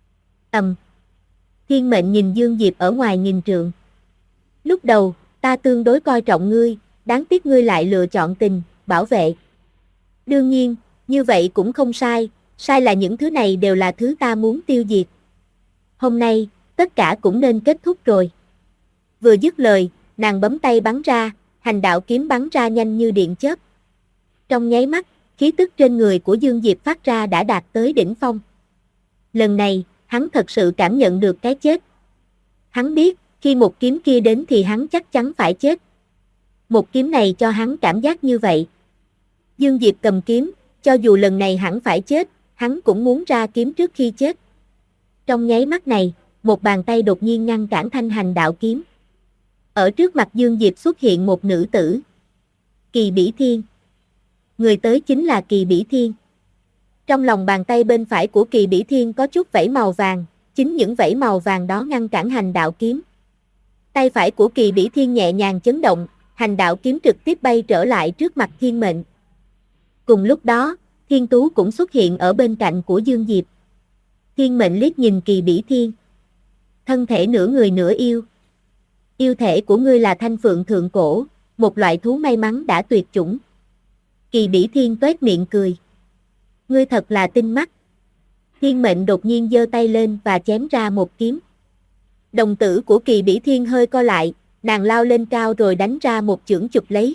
Thiên mệnh nhìn Dương Diệp ở ngoài nghìn trượng. Lúc đầu, ta tương đối coi trọng ngươi, đáng tiếc ngươi lại lựa chọn tình, bảo vệ. Đương nhiên, như vậy cũng không sai, sai là những thứ này đều là thứ ta muốn tiêu diệt. Hôm nay, tất cả cũng nên kết thúc rồi. Vừa dứt lời, nàng bấm tay bắn ra, hành đạo kiếm bắn ra nhanh như điện chớp. Trong nháy mắt, khí tức trên người của Dương Diệp phát ra đã đạt tới đỉnh phong. Lần này, hắn thật sự cảm nhận được cái chết. Hắn biết, khi một kiếm kia đến thì hắn chắc chắn phải chết. Một kiếm này cho hắn cảm giác như vậy. Dương Diệp cầm kiếm, cho dù lần này hắn phải chết, hắn cũng muốn ra kiếm trước khi chết. Trong nháy mắt này, một bàn tay đột nhiên ngăn cản thanh hành đạo kiếm. Ở trước mặt Dương Diệp xuất hiện một nữ tử. Kỳ Bỉ Thiên. Người tới chính là Kỳ Bỉ Thiên. Trong lòng bàn tay bên phải của Kỳ Bỉ Thiên có chút vảy màu vàng, chính những vảy màu vàng đó ngăn cản hành đạo kiếm. Tay phải của Kỳ Bỉ Thiên nhẹ nhàng chấn động, hành đạo kiếm trực tiếp bay trở lại trước mặt thiên mệnh. Cùng lúc đó, Thiên Tú cũng xuất hiện ở bên cạnh của Dương Diệp. Thiên mệnh liếc nhìn Kỳ Bỉ Thiên. Thân thể nửa người nửa yêu. Yêu thể của ngươi là thanh phượng thượng cổ, một loại thú may mắn đã tuyệt chủng. Kỳ Bỉ Thiên toét miệng cười. Ngươi thật là tinh mắt. Thiên mệnh đột nhiên giơ tay lên và chém ra một kiếm. Đồng tử của Kỳ Bỉ Thiên hơi co lại, nàng lao lên cao rồi đánh ra một chưởng chụp lấy.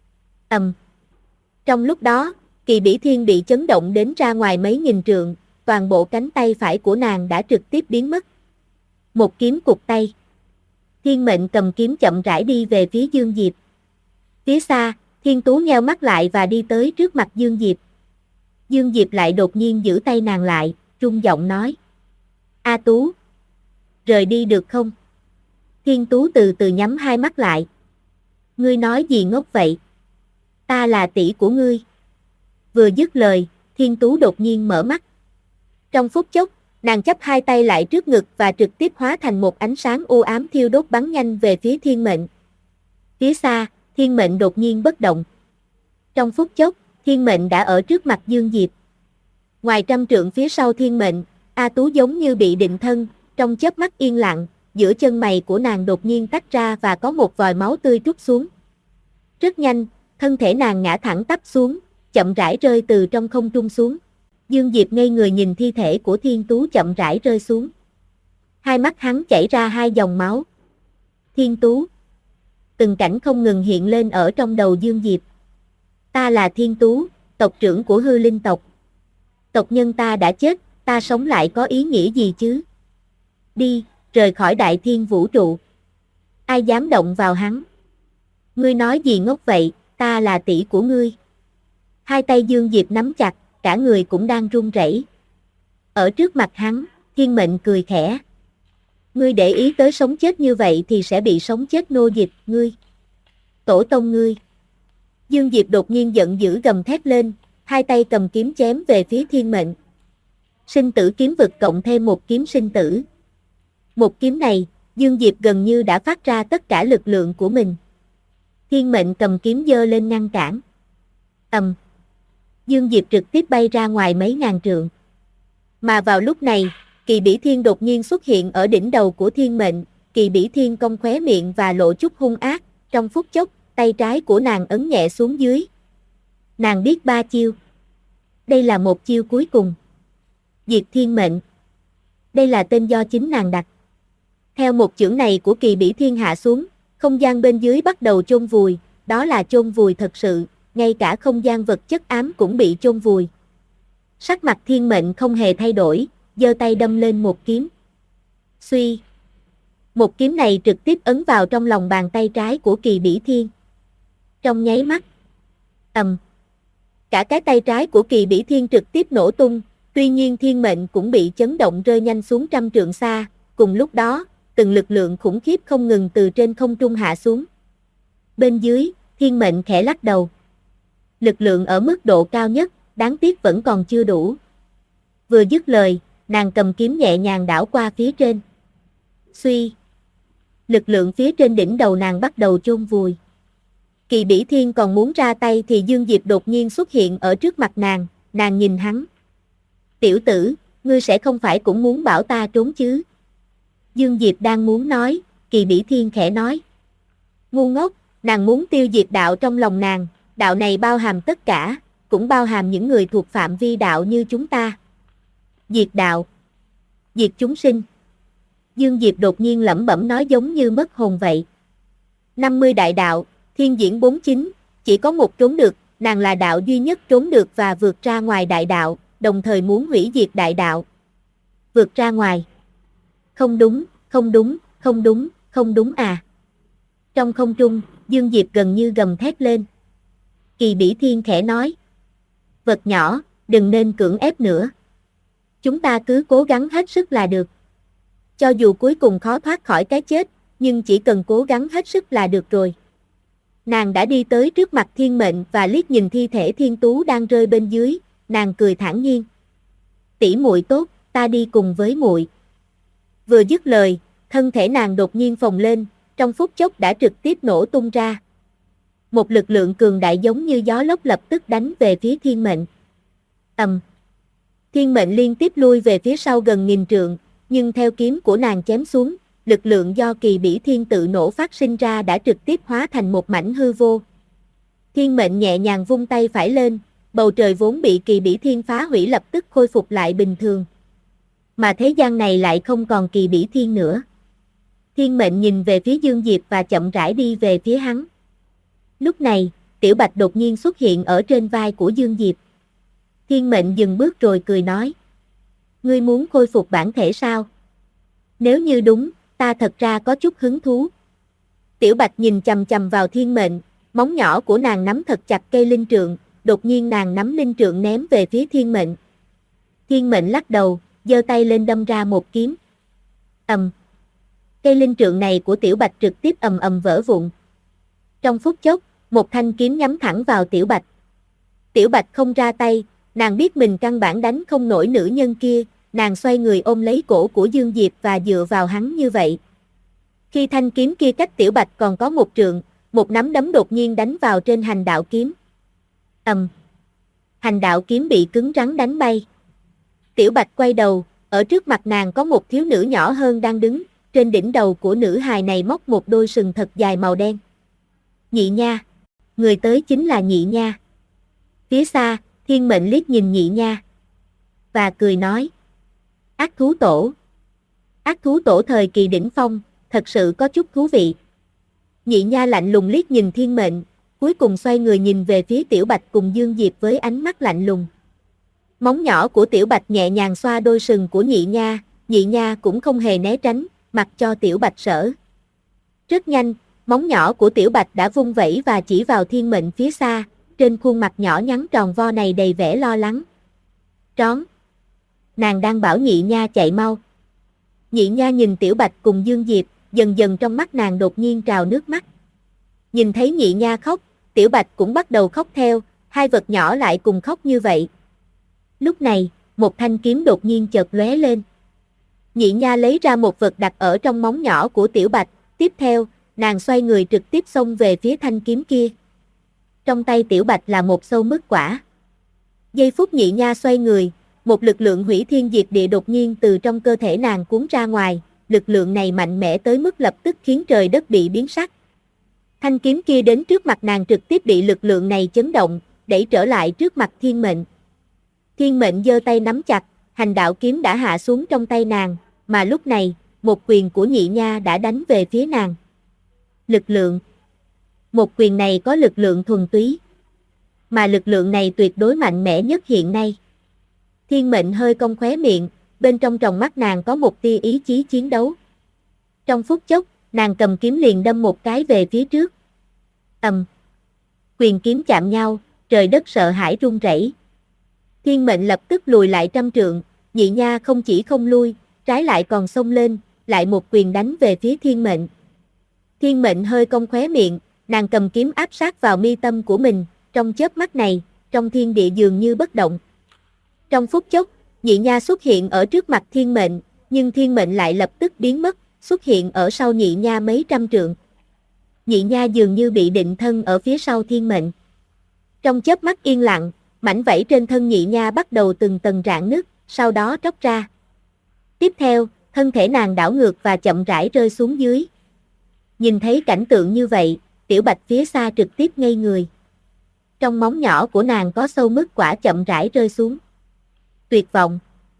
Trong lúc đó, Kỳ Bỉ Thiên bị chấn động đến ra ngoài mấy nghìn trượng, toàn bộ cánh tay phải của nàng đã trực tiếp biến mất. Một kiếm cụt tay. Thiên mệnh cầm kiếm chậm rãi đi về phía Dương Diệp. Phía xa, Thiên Tú nheo mắt lại và đi tới trước mặt Dương Diệp. Dương Diệp lại đột nhiên giữ tay nàng lại, run giọng nói. A Tú, rời đi được không? Thiên Tú từ từ nhắm hai mắt lại. Ngươi nói gì ngốc vậy? Ta là tỷ của ngươi. Vừa dứt lời, Thiên Tú đột nhiên mở mắt. Trong phút chốc, nàng chắp hai tay lại trước ngực và trực tiếp hóa thành một ánh sáng u ám thiêu đốt bắn nhanh về phía Thiên Mệnh. Phía xa, Thiên Mệnh đột nhiên bất động. Trong phút chốc, Thiên Mệnh đã ở trước mặt Dương Diệp. Ngoài trăm trượng phía sau Thiên Mệnh, A Tú giống như bị định thân, trong chớp mắt yên lặng, giữa chân mày của nàng đột nhiên tách ra và có một vòi máu tươi trút xuống. Rất nhanh, thân thể nàng ngã thẳng tắp xuống, chậm rãi rơi từ trong không trung xuống. Dương Diệp ngây người nhìn thi thể của Thiên Tú chậm rãi rơi xuống. Hai mắt hắn chảy ra hai dòng máu. Thiên Tú. Từng cảnh không ngừng hiện lên ở trong đầu Dương Diệp. Ta là Thiên Tú, tộc trưởng của Hư Linh tộc. Tộc nhân ta đã chết, ta sống lại có ý nghĩa gì chứ? Đi, rời khỏi đại thiên vũ trụ. Ai dám động vào hắn? Ngươi nói gì ngốc vậy, ta là tỷ của ngươi. Hai tay Dương Diệp nắm chặt, cả người cũng đang run rẩy. Ở trước mặt hắn, Thiên Mệnh cười khẽ. Ngươi để ý tới sống chết như vậy thì sẽ bị sống chết nô dịch, ngươi. Tổ tông ngươi. Dương Diệp đột nhiên giận dữ gầm thét lên, hai tay cầm kiếm chém về phía Thiên Mệnh. Sinh tử kiếm vực cộng thêm một kiếm sinh tử. Một kiếm này, Dương Diệp gần như đã phát ra tất cả lực lượng của mình. Thiên Mệnh cầm kiếm giơ lên ngăn cản. Dương Diệp trực tiếp bay ra ngoài mấy ngàn trượng. Mà vào lúc này, Kỳ Bỉ Thiên đột nhiên xuất hiện ở đỉnh đầu của Thiên Mệnh. Kỳ Bỉ Thiên cong khóe miệng và lộ chút hung ác, trong phút chốc, tay trái của nàng ấn nhẹ xuống dưới. Nàng biết ba chiêu. Đây là một chiêu cuối cùng. Diệt Thiên Mệnh. Đây là tên do chính nàng đặt. Theo một chưởng này của Kỳ Bỉ Thiên hạ xuống, không gian bên dưới bắt đầu chôn vùi, đó là chôn vùi thật sự, ngay cả không gian vật chất ám cũng bị chôn vùi. Sắc mặt Thiên Mệnh không hề thay đổi, giơ tay đâm lên một kiếm. Suy. Một kiếm này trực tiếp ấn vào trong lòng bàn tay trái của Kỳ Bỉ Thiên. Trong nháy mắt. Cả cái tay trái của Kỳ Bỉ Thiên trực tiếp nổ tung, tuy nhiên Thiên Mệnh cũng bị chấn động rơi nhanh xuống trăm trượng xa, cùng lúc đó, từng lực lượng khủng khiếp không ngừng từ trên không trung hạ xuống. Bên dưới, Thiên Mệnh khẽ lắc đầu. Lực lượng ở mức độ cao nhất, đáng tiếc vẫn còn chưa đủ. Vừa dứt lời, nàng cầm kiếm nhẹ nhàng đảo qua phía trên. Suy. Lực lượng phía trên đỉnh đầu nàng bắt đầu chôn vùi. Kỳ Bỉ Thiên còn muốn ra tay thì Dương Diệp đột nhiên xuất hiện ở trước mặt nàng nhìn hắn. Tiểu tử, ngươi sẽ không phải cũng muốn bảo ta trốn chứ? Dương Diệp đang muốn nói, Kỳ Bỉ Thiên khẽ nói. Ngu ngốc, nàng muốn tiêu diệt đạo trong lòng nàng, đạo này bao hàm tất cả, cũng bao hàm những người thuộc phạm vi đạo như chúng ta. Diệt đạo. Diệt chúng sinh. Dương Diệp đột nhiên lẩm bẩm nói giống như mất hồn vậy. 50 đại đạo, thiên diễn 49, chỉ có một trốn được, nàng là đạo duy nhất trốn được và vượt ra ngoài đại đạo, đồng thời muốn hủy diệt đại đạo. Vượt ra ngoài. Không đúng, không đúng, không đúng, không đúng à. Trong không trung, Dương Diệp gần như gầm thét lên. Kỳ Bỉ Thiên khẽ nói. Vật nhỏ, đừng nên cưỡng ép nữa. Chúng ta cứ cố gắng hết sức là được. Cho dù cuối cùng khó thoát khỏi cái chết, nhưng chỉ cần cố gắng hết sức là được rồi. Nàng đã đi tới trước mặt Thiên Mệnh và liếc nhìn thi thể Thiên Tú đang rơi bên dưới, nàng cười thản nhiên. Tỷ muội tốt, ta đi cùng với muội. Vừa dứt lời, thân thể nàng đột nhiên phồng lên, trong phút chốc đã trực tiếp nổ tung ra. Một lực lượng cường đại giống như gió lốc lập tức đánh về phía Thiên Mệnh. Thiên Mệnh liên tiếp lui về phía sau gần nghìn trượng, nhưng theo kiếm của nàng chém xuống, lực lượng do Kỳ Bỉ Thiên tự nổ phát sinh ra đã trực tiếp hóa thành một mảnh hư vô. Thiên Mệnh nhẹ nhàng vung tay phải lên, bầu trời vốn bị Kỳ Bỉ Thiên phá hủy lập tức khôi phục lại bình thường. Mà thế gian này lại không còn Kỳ Bỉ Thiên nữa. Thiên Mệnh nhìn về phía Dương Diệp và chậm rãi đi về phía hắn. Lúc này, Tiểu Bạch đột nhiên xuất hiện ở trên vai của Dương Diệp. Thiên Mệnh dừng bước rồi cười nói. Ngươi muốn khôi phục bản thể sao? Nếu như đúng, ta thật ra có chút hứng thú. Tiểu Bạch nhìn chằm chằm vào Thiên Mệnh, móng nhỏ của nàng nắm thật chặt cây linh trượng, đột nhiên nàng nắm linh trượng ném về phía Thiên Mệnh. Thiên Mệnh lắc đầu, giơ tay lên đâm ra một kiếm. Cây linh trượng này của Tiểu Bạch trực tiếp ầm ầm vỡ vụn. Trong phút chốc, một thanh kiếm nhắm thẳng vào Tiểu Bạch. Tiểu Bạch không ra tay, nàng biết mình căn bản đánh không nổi nữ nhân kia, nàng xoay người ôm lấy cổ của Dương Diệp và dựa vào hắn như vậy. Khi thanh kiếm kia cách Tiểu Bạch còn có một trượng, một nắm đấm đột nhiên đánh vào trên hành đạo kiếm. Hành đạo kiếm bị cứng rắn đánh bay. Tiểu Bạch quay đầu, ở trước mặt nàng có một thiếu nữ nhỏ hơn đang đứng, trên đỉnh đầu của nữ hài này móc một đôi sừng thật dài màu đen. Nhị Nha. Người tới chính là Nhị Nha. Phía xa, Thiên Mệnh liếc nhìn Nhị Nha và cười nói: Ác thú tổ. Ác thú tổ thời kỳ đỉnh phong, thật sự có chút thú vị. Nhị Nha lạnh lùng liếc nhìn Thiên Mệnh, cuối cùng xoay người nhìn về phía Tiểu Bạch cùng Dương Diệp với ánh mắt lạnh lùng. Móng nhỏ của Tiểu Bạch nhẹ nhàng xoa đôi sừng của Nhị Nha cũng không hề né tránh, mặc cho Tiểu Bạch sở. Rất nhanh, móng nhỏ của Tiểu Bạch đã vung vẩy và chỉ vào Thiên Mệnh phía xa, trên khuôn mặt nhỏ nhắn tròn vo này đầy vẻ lo lắng. Trón. Nàng đang bảo Nhị Nha chạy mau. Nhị Nha nhìn Tiểu Bạch cùng Dương Diệp, dần dần trong mắt nàng đột nhiên trào nước mắt. Nhìn thấy Nhị Nha khóc, Tiểu Bạch cũng bắt đầu khóc theo, hai vật nhỏ lại cùng khóc như vậy. Lúc này, một thanh kiếm đột nhiên chợt lóe lên. Nhị Nha lấy ra một vật đặt ở trong móng nhỏ của Tiểu Bạch, tiếp theo, nàng xoay người trực tiếp xông về phía thanh kiếm kia. Trong tay Tiểu Bạch là một sâu mứt quả. Giây phút Nhị Nha xoay người, một lực lượng hủy thiên diệt địa đột nhiên từ trong cơ thể nàng cuốn ra ngoài, lực lượng này mạnh mẽ tới mức lập tức khiến trời đất bị biến sắc. Thanh kiếm kia đến trước mặt nàng trực tiếp bị lực lượng này chấn động, đẩy trở lại trước mặt Thiên Mệnh. Thiên Mệnh giơ tay nắm chặt, hành đạo kiếm đã hạ xuống trong tay nàng, mà lúc này, một quyền của Nhị Nha đã đánh về phía nàng. Lực lượng. Một quyền này có lực lượng thuần túy, mà lực lượng này tuyệt đối mạnh mẽ nhất hiện nay. Thiên Mệnh hơi cong khóe miệng, bên trong tròng mắt nàng có một tia ý chí chiến đấu. Trong phút chốc, nàng cầm kiếm liền đâm một cái về phía trước. Quyền kiếm chạm nhau, trời đất sợ hãi rung rẩy. Thiên Mệnh lập tức lùi lại 100 trượng, Nhị Nha không chỉ không lui, trái lại còn xông lên, lại một quyền đánh về phía Thiên Mệnh. Thiên Mệnh hơi cong khóe miệng, nàng cầm kiếm áp sát vào mi tâm của mình, trong chớp mắt này, trong thiên địa dường như bất động. Trong phút chốc, Nhị Nha xuất hiện ở trước mặt Thiên Mệnh, nhưng Thiên Mệnh lại lập tức biến mất, xuất hiện ở sau Nhị Nha mấy trăm trượng. Nhị Nha dường như bị định thân ở phía sau Thiên Mệnh. Trong chớp mắt yên lặng, mảnh vảy trên thân Nhị Nha bắt đầu từng tầng rạn nứt, sau đó tróc ra. Tiếp theo, thân thể nàng đảo ngược và chậm rãi rơi xuống dưới. Nhìn thấy cảnh tượng như vậy, Tiểu Bạch phía xa trực tiếp ngây người. Trong móng nhỏ của nàng có sâu mứt quả chậm rãi rơi xuống. Tuyệt vọng.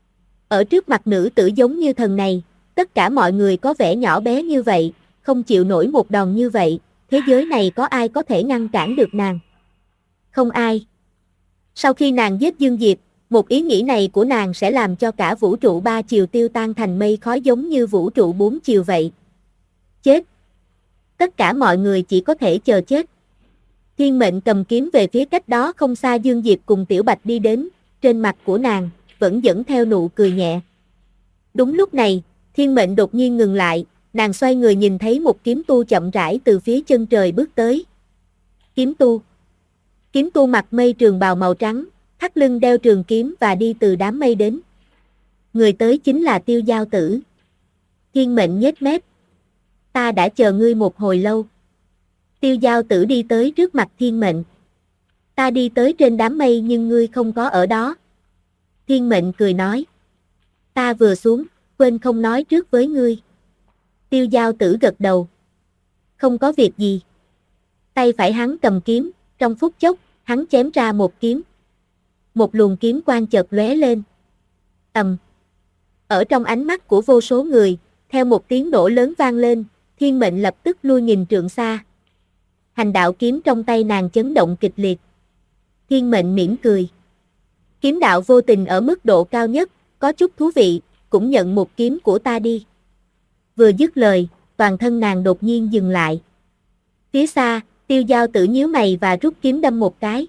Ở trước mặt nữ tử giống như thần này, tất cả mọi người có vẻ nhỏ bé như vậy, không chịu nổi một đòn như vậy, thế giới này có ai có thể ngăn cản được nàng? Không ai. Sau khi nàng giết Dương Diệp, một ý nghĩ này của nàng sẽ làm cho cả vũ trụ 3 chiều tiêu tan thành mây khói giống như vũ trụ 4 chiều vậy. Chết. Tất cả mọi người chỉ có thể chờ chết. Thiên Mệnh cầm kiếm về phía cách đó không xa Dương Diệp cùng Tiểu Bạch đi đến, trên mặt của nàng vẫn dẫn theo nụ cười nhẹ. Đúng lúc này, Thiên Mệnh đột nhiên ngừng lại, nàng xoay người nhìn thấy một kiếm tu chậm rãi từ phía chân trời bước tới. Kiếm tu. Kiếm tu mặc mây trường bào màu trắng, thắt lưng đeo trường kiếm và đi từ đám mây đến. Người tới chính là Tiêu Giao Tử. Thiên Mệnh nhếch mép. Ta đã chờ ngươi một hồi lâu. Tiêu Giao Tử đi tới trước mặt Thiên Mệnh. Ta đi tới trên đám mây nhưng ngươi không có ở đó. Thiên Mệnh cười nói. Ta vừa xuống, quên không nói trước với ngươi. Tiêu Giao Tử gật đầu. Không có việc gì. Tay phải hắn cầm kiếm, trong phút chốc, hắn chém ra một kiếm. Một luồng kiếm quang chợt lóe lên. Ở trong ánh mắt của vô số người, theo một tiếng nổ lớn vang lên, Thiên Mệnh lập tức lui nghìn trượng xa. Hành đạo kiếm trong tay nàng chấn động kịch liệt. Thiên Mệnh mỉm cười. Kiếm đạo vô tình ở mức độ cao nhất, có chút thú vị, cũng nhận một kiếm của ta đi. Vừa dứt lời, toàn thân nàng đột nhiên dừng lại. Phía xa, Tiêu Giao Tử nhíu mày và rút kiếm đâm một cái.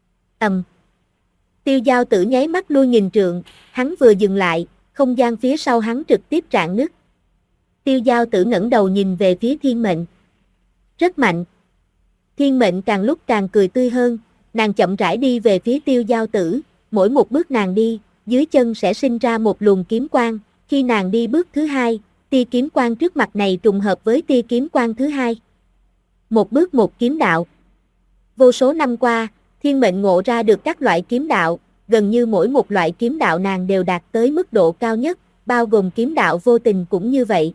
Tiêu Giao Tử nháy mắt lui nghìn trượng, hắn vừa dừng lại, không gian phía sau hắn trực tiếp rạn nứt. Tiêu Giao Tử ngẩng đầu nhìn về phía Thiên Mệnh. Rất mạnh. Thiên Mệnh càng lúc càng cười tươi hơn, nàng chậm rãi đi về phía Tiêu Giao Tử, mỗi một bước nàng đi, dưới chân sẽ sinh ra một luồng kiếm quang, khi nàng đi bước thứ hai, tia kiếm quang trước mặt này trùng hợp với tia kiếm quang thứ hai. Một bước một kiếm đạo. Vô số năm qua, Thiên Mệnh ngộ ra được các loại kiếm đạo, gần như mỗi một loại kiếm đạo nàng đều đạt tới mức độ cao nhất, bao gồm kiếm đạo vô tình cũng như vậy.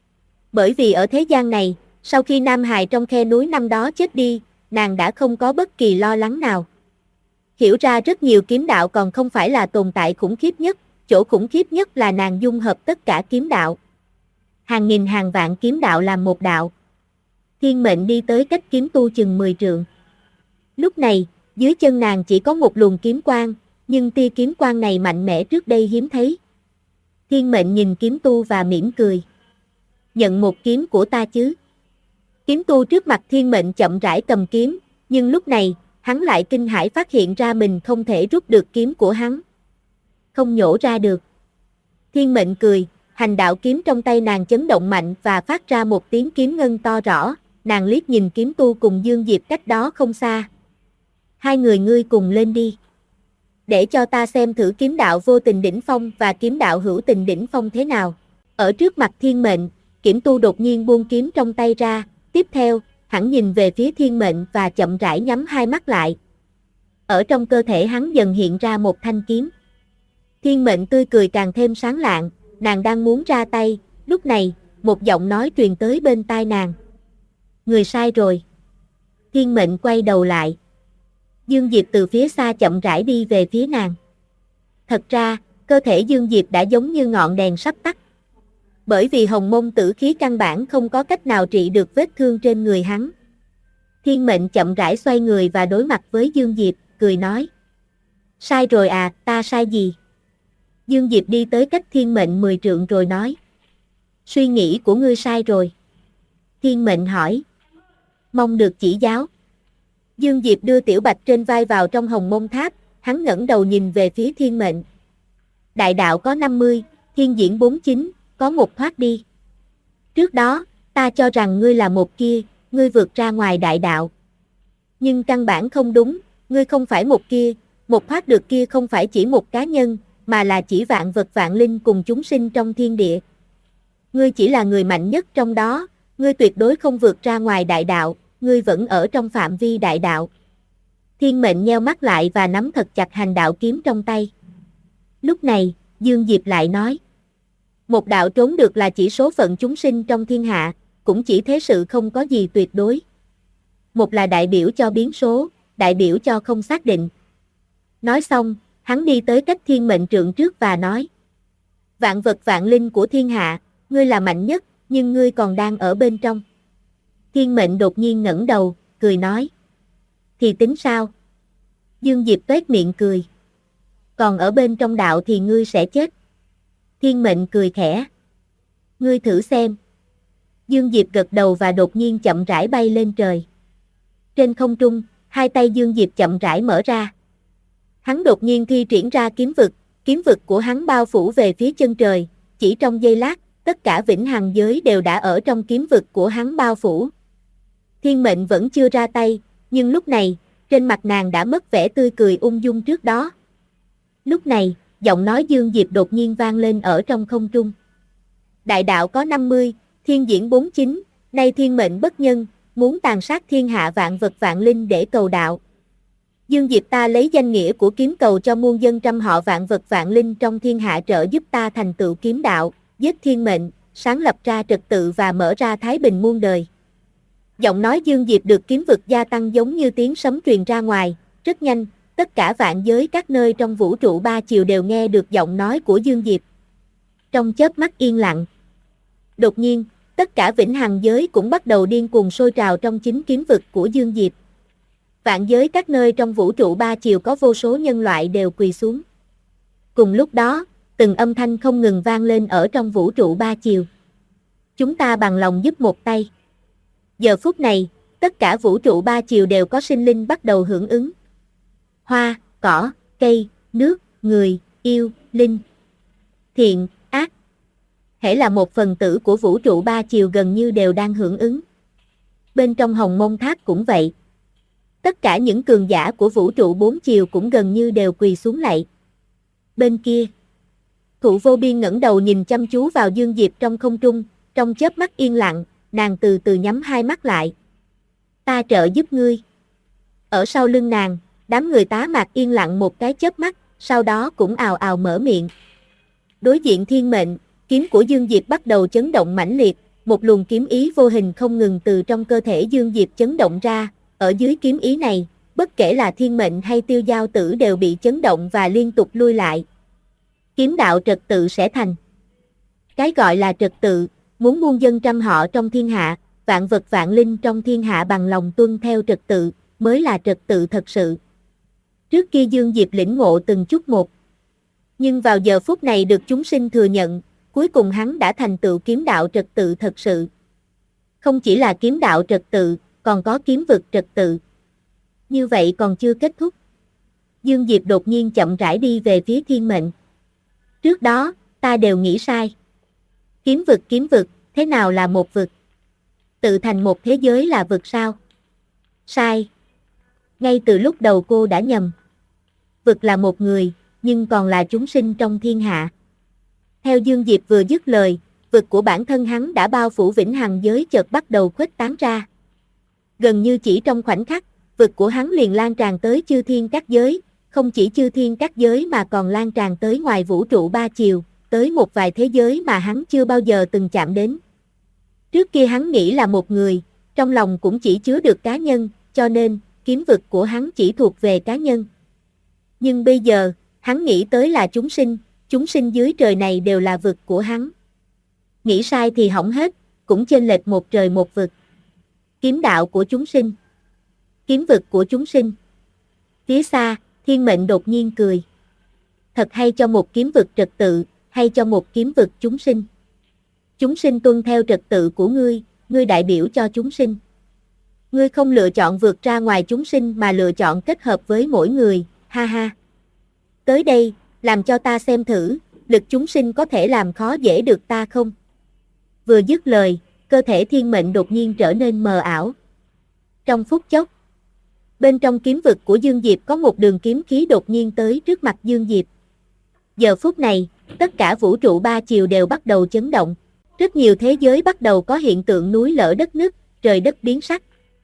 Bởi vì ở thế gian này, sau khi Nam Hài trong khe núi năm đó chết đi, nàng đã không có bất kỳ lo lắng nào. Hiểu ra rất nhiều kiếm đạo còn không phải là tồn tại khủng khiếp nhất, chỗ khủng khiếp nhất là nàng dung hợp tất cả kiếm đạo. Hàng nghìn hàng vạn kiếm đạo làm một đạo. Thiên Mệnh đi tới cách kiếm tu chừng 10 trượng. Lúc này, dưới chân nàng chỉ có một luồng kiếm quang, nhưng tia kiếm quang này mạnh mẽ trước đây hiếm thấy. Thiên Mệnh nhìn kiếm tu và mỉm cười. Nhận một kiếm của ta chứ. Kiếm tu trước mặt Thiên Mệnh chậm rãi cầm kiếm, nhưng lúc này, hắn lại kinh hãi phát hiện ra mình không thể rút được kiếm của hắn. Không nhổ ra được. Thiên Mệnh cười, hành đạo kiếm trong tay nàng chấn động mạnh và phát ra một tiếng kiếm ngân to rõ, nàng liếc nhìn kiếm tu cùng Dương Diệp cách đó không xa. Hai người ngươi cùng lên đi. Để cho ta xem thử kiếm đạo vô tình đỉnh phong và kiếm đạo hữu tình đỉnh phong thế nào. Ở trước mặt Thiên Mệnh, kiếm tu đột nhiên buông kiếm trong tay ra, tiếp theo, hắn nhìn về phía Thiên Mệnh và chậm rãi nhắm hai mắt lại. Ở trong cơ thể hắn dần hiện ra một thanh kiếm. Thiên Mệnh tươi cười càng thêm sáng lạng, nàng đang muốn ra tay, lúc này, một giọng nói truyền tới bên tai nàng. Người sai rồi. Thiên Mệnh quay đầu lại. Dương Diệp từ phía xa chậm rãi đi về phía nàng. Thật ra, cơ thể Dương Diệp đã giống như ngọn đèn sắp tắt. Bởi vì hồng mông tử khí căn bản không có cách nào trị được vết thương trên người hắn. Thiên Mệnh chậm rãi xoay người và đối mặt với Dương Diệp, cười nói. Sai rồi à, ta sai gì? Dương Diệp đi tới cách Thiên Mệnh 10 trượng rồi nói. Suy nghĩ của ngươi sai rồi. Thiên Mệnh hỏi. Mong được chỉ giáo. Dương Diệp đưa Tiểu Bạch trên vai vào trong hồng mông tháp, hắn ngẩng đầu nhìn về phía Thiên Mệnh. Đại đạo có 50, thiên diễn 49, có một thoát đi. Trước đó, ta cho rằng ngươi là một kia, ngươi vượt ra ngoài đại đạo. Nhưng căn bản không đúng, ngươi không phải một kia, một thoát được kia không phải chỉ một cá nhân, mà là chỉ vạn vật vạn linh cùng chúng sinh trong thiên địa. Ngươi chỉ là người mạnh nhất trong đó, ngươi tuyệt đối không vượt ra ngoài đại đạo, ngươi vẫn ở trong phạm vi đại đạo. Thiên Mệnh nheo mắt lại và nắm thật chặt hành đạo kiếm trong tay. Lúc này, Dương Diệp lại nói. Một đạo trốn được là chỉ số phận chúng sinh trong thiên hạ, cũng chỉ thế sự không có gì tuyệt đối. Một là đại biểu cho biến số, đại biểu cho không xác định. Nói xong, hắn đi tới cách Thiên Mệnh trượng trước và nói. Vạn vật vạn linh của thiên hạ, ngươi là mạnh nhất, nhưng ngươi còn đang ở bên trong. Thiên Mệnh đột nhiên ngẩng đầu, cười nói. Thì tính sao? Dương Diệp tuét miệng cười. Còn ở bên trong đạo thì ngươi sẽ chết. Thiên Mệnh cười khẽ. Ngươi thử xem. Dương Diệp gật đầu và đột nhiên chậm rãi bay lên trời. Trên không trung, hai tay Dương Diệp chậm rãi mở ra. Hắn đột nhiên thi triển ra kiếm vực của hắn bao phủ về phía chân trời, chỉ trong giây lát, tất cả vĩnh hằng giới đều đã ở trong kiếm vực của hắn bao phủ. Thiên Mệnh vẫn chưa ra tay, nhưng lúc này, trên mặt nàng đã mất vẻ tươi cười ung dung trước đó. Lúc này, giọng nói Dương Diệp đột nhiên vang lên ở trong không trung. Đại đạo có 50, thiên diễn 49, nay thiên mệnh bất nhân, muốn tàn sát thiên hạ vạn vật vạn linh để cầu đạo. Dương Diệp ta lấy danh nghĩa của kiếm cầu cho muôn dân trăm họ vạn vật vạn linh trong thiên hạ trợ giúp ta thành tựu kiếm đạo, giết thiên mệnh, sáng lập ra trật tự và mở ra thái bình muôn đời. Giọng nói Dương Diệp được kiếm vực gia tăng giống như tiếng sấm truyền ra ngoài, rất nhanh, tất cả vạn giới các nơi trong vũ trụ ba chiều đều nghe được giọng nói của Dương Diệp. Trong chớp mắt yên lặng. Đột nhiên, tất cả vĩnh hằng giới cũng bắt đầu điên cuồng sôi trào trong chính kiếm vực của Dương Diệp. Vạn giới các nơi trong vũ trụ ba chiều có vô số nhân loại đều quỳ xuống. Cùng lúc đó, từng âm thanh không ngừng vang lên ở trong vũ trụ ba chiều. Chúng ta bằng lòng giúp một tay. Giờ phút này, tất cả vũ trụ ba chiều đều có sinh linh bắt đầu hưởng ứng. Hoa, cỏ, cây, nước, người, yêu, linh. Thiện, ác. Hễ là một phần tử của vũ trụ ba chiều gần như đều đang hưởng ứng. Bên trong Hồng Mông Tháp cũng vậy. Tất cả những cường giả của vũ trụ bốn chiều cũng gần như đều quỳ xuống lạy. Bên kia, Thụ Vô Biên ngẩng đầu nhìn chăm chú vào Dương Diệp trong không trung, trong chớp mắt yên lặng, nàng từ từ nhắm hai mắt lại. Ta trợ giúp ngươi. Ở sau lưng nàng, đám người Tá Mạc yên lặng một cái chớp mắt, sau đó cũng ào ào mở miệng. Đối diện thiên mệnh, kiếm của Dương Diệp bắt đầu chấn động mãnh liệt, một luồng kiếm ý vô hình không ngừng từ trong cơ thể Dương Diệp chấn động ra, ở dưới kiếm ý này, bất kể là thiên mệnh hay Tiêu Giao Tử đều bị chấn động và liên tục lui lại. Kiếm đạo trật tự sẽ thành. Cái gọi là trật tự, muốn muôn dân trăm họ trong thiên hạ, vạn vật vạn linh trong thiên hạ bằng lòng tuân theo trật tự, mới là trật tự thật sự. Trước kia Dương Diệp lĩnh ngộ từng chút một. Nhưng vào giờ phút này được chúng sinh thừa nhận, cuối cùng hắn đã thành tựu kiếm đạo trật tự thật sự. Không chỉ là kiếm đạo trật tự, còn có kiếm vực trật tự. Như vậy còn chưa kết thúc. Dương Diệp đột nhiên chậm rãi đi về phía thiên mệnh. Trước đó, ta đều nghĩ sai. Kiếm vực, thế nào là một vực? Tự thành một thế giới là vực sao? Sai. Ngay từ lúc đầu cô đã nhầm. Vực là một người, nhưng còn là chúng sinh trong thiên hạ. Theo Dương Diệp vừa dứt lời, vực của bản thân hắn đã bao phủ vĩnh hằng giới chợt bắt đầu khuếch tán ra. Gần như chỉ trong khoảnh khắc, vực của hắn liền lan tràn tới chư thiên các giới, không chỉ chư thiên các giới mà còn lan tràn tới ngoài vũ trụ ba chiều, tới một vài thế giới mà hắn chưa bao giờ từng chạm đến. Trước kia hắn nghĩ là một người, trong lòng cũng chỉ chứa được cá nhân, cho nên, kiếm vực của hắn chỉ thuộc về cá nhân. Nhưng bây giờ, hắn nghĩ tới là chúng sinh dưới trời này đều là vực của hắn. Nghĩ sai thì hỏng hết, cũng chênh lệch một trời một vực. Kiếm đạo của chúng sinh. Kiếm vực của chúng sinh. Phía xa, thiên mệnh đột nhiên cười. Thật hay cho một kiếm vực trật tự, hay cho một kiếm vực chúng sinh. Chúng sinh tuân theo trật tự của ngươi đại biểu cho chúng sinh. Ngươi không lựa chọn vượt ra ngoài chúng sinh mà lựa chọn kết hợp với mỗi người, ha ha. Tới đây, làm cho ta xem thử, lực chúng sinh có thể làm khó dễ được ta không? Vừa dứt lời, cơ thể thiên mệnh đột nhiên trở nên mờ ảo. Trong phút chốc, bên trong kiếm vực của Dương Diệp có một đường kiếm khí đột nhiên tới trước mặt Dương Diệp. Giờ phút này, tất cả vũ trụ ba chiều đều bắt đầu chấn động. Rất nhiều thế giới bắt đầu có hiện tượng núi lở đất nứt, trời đất biến sắc.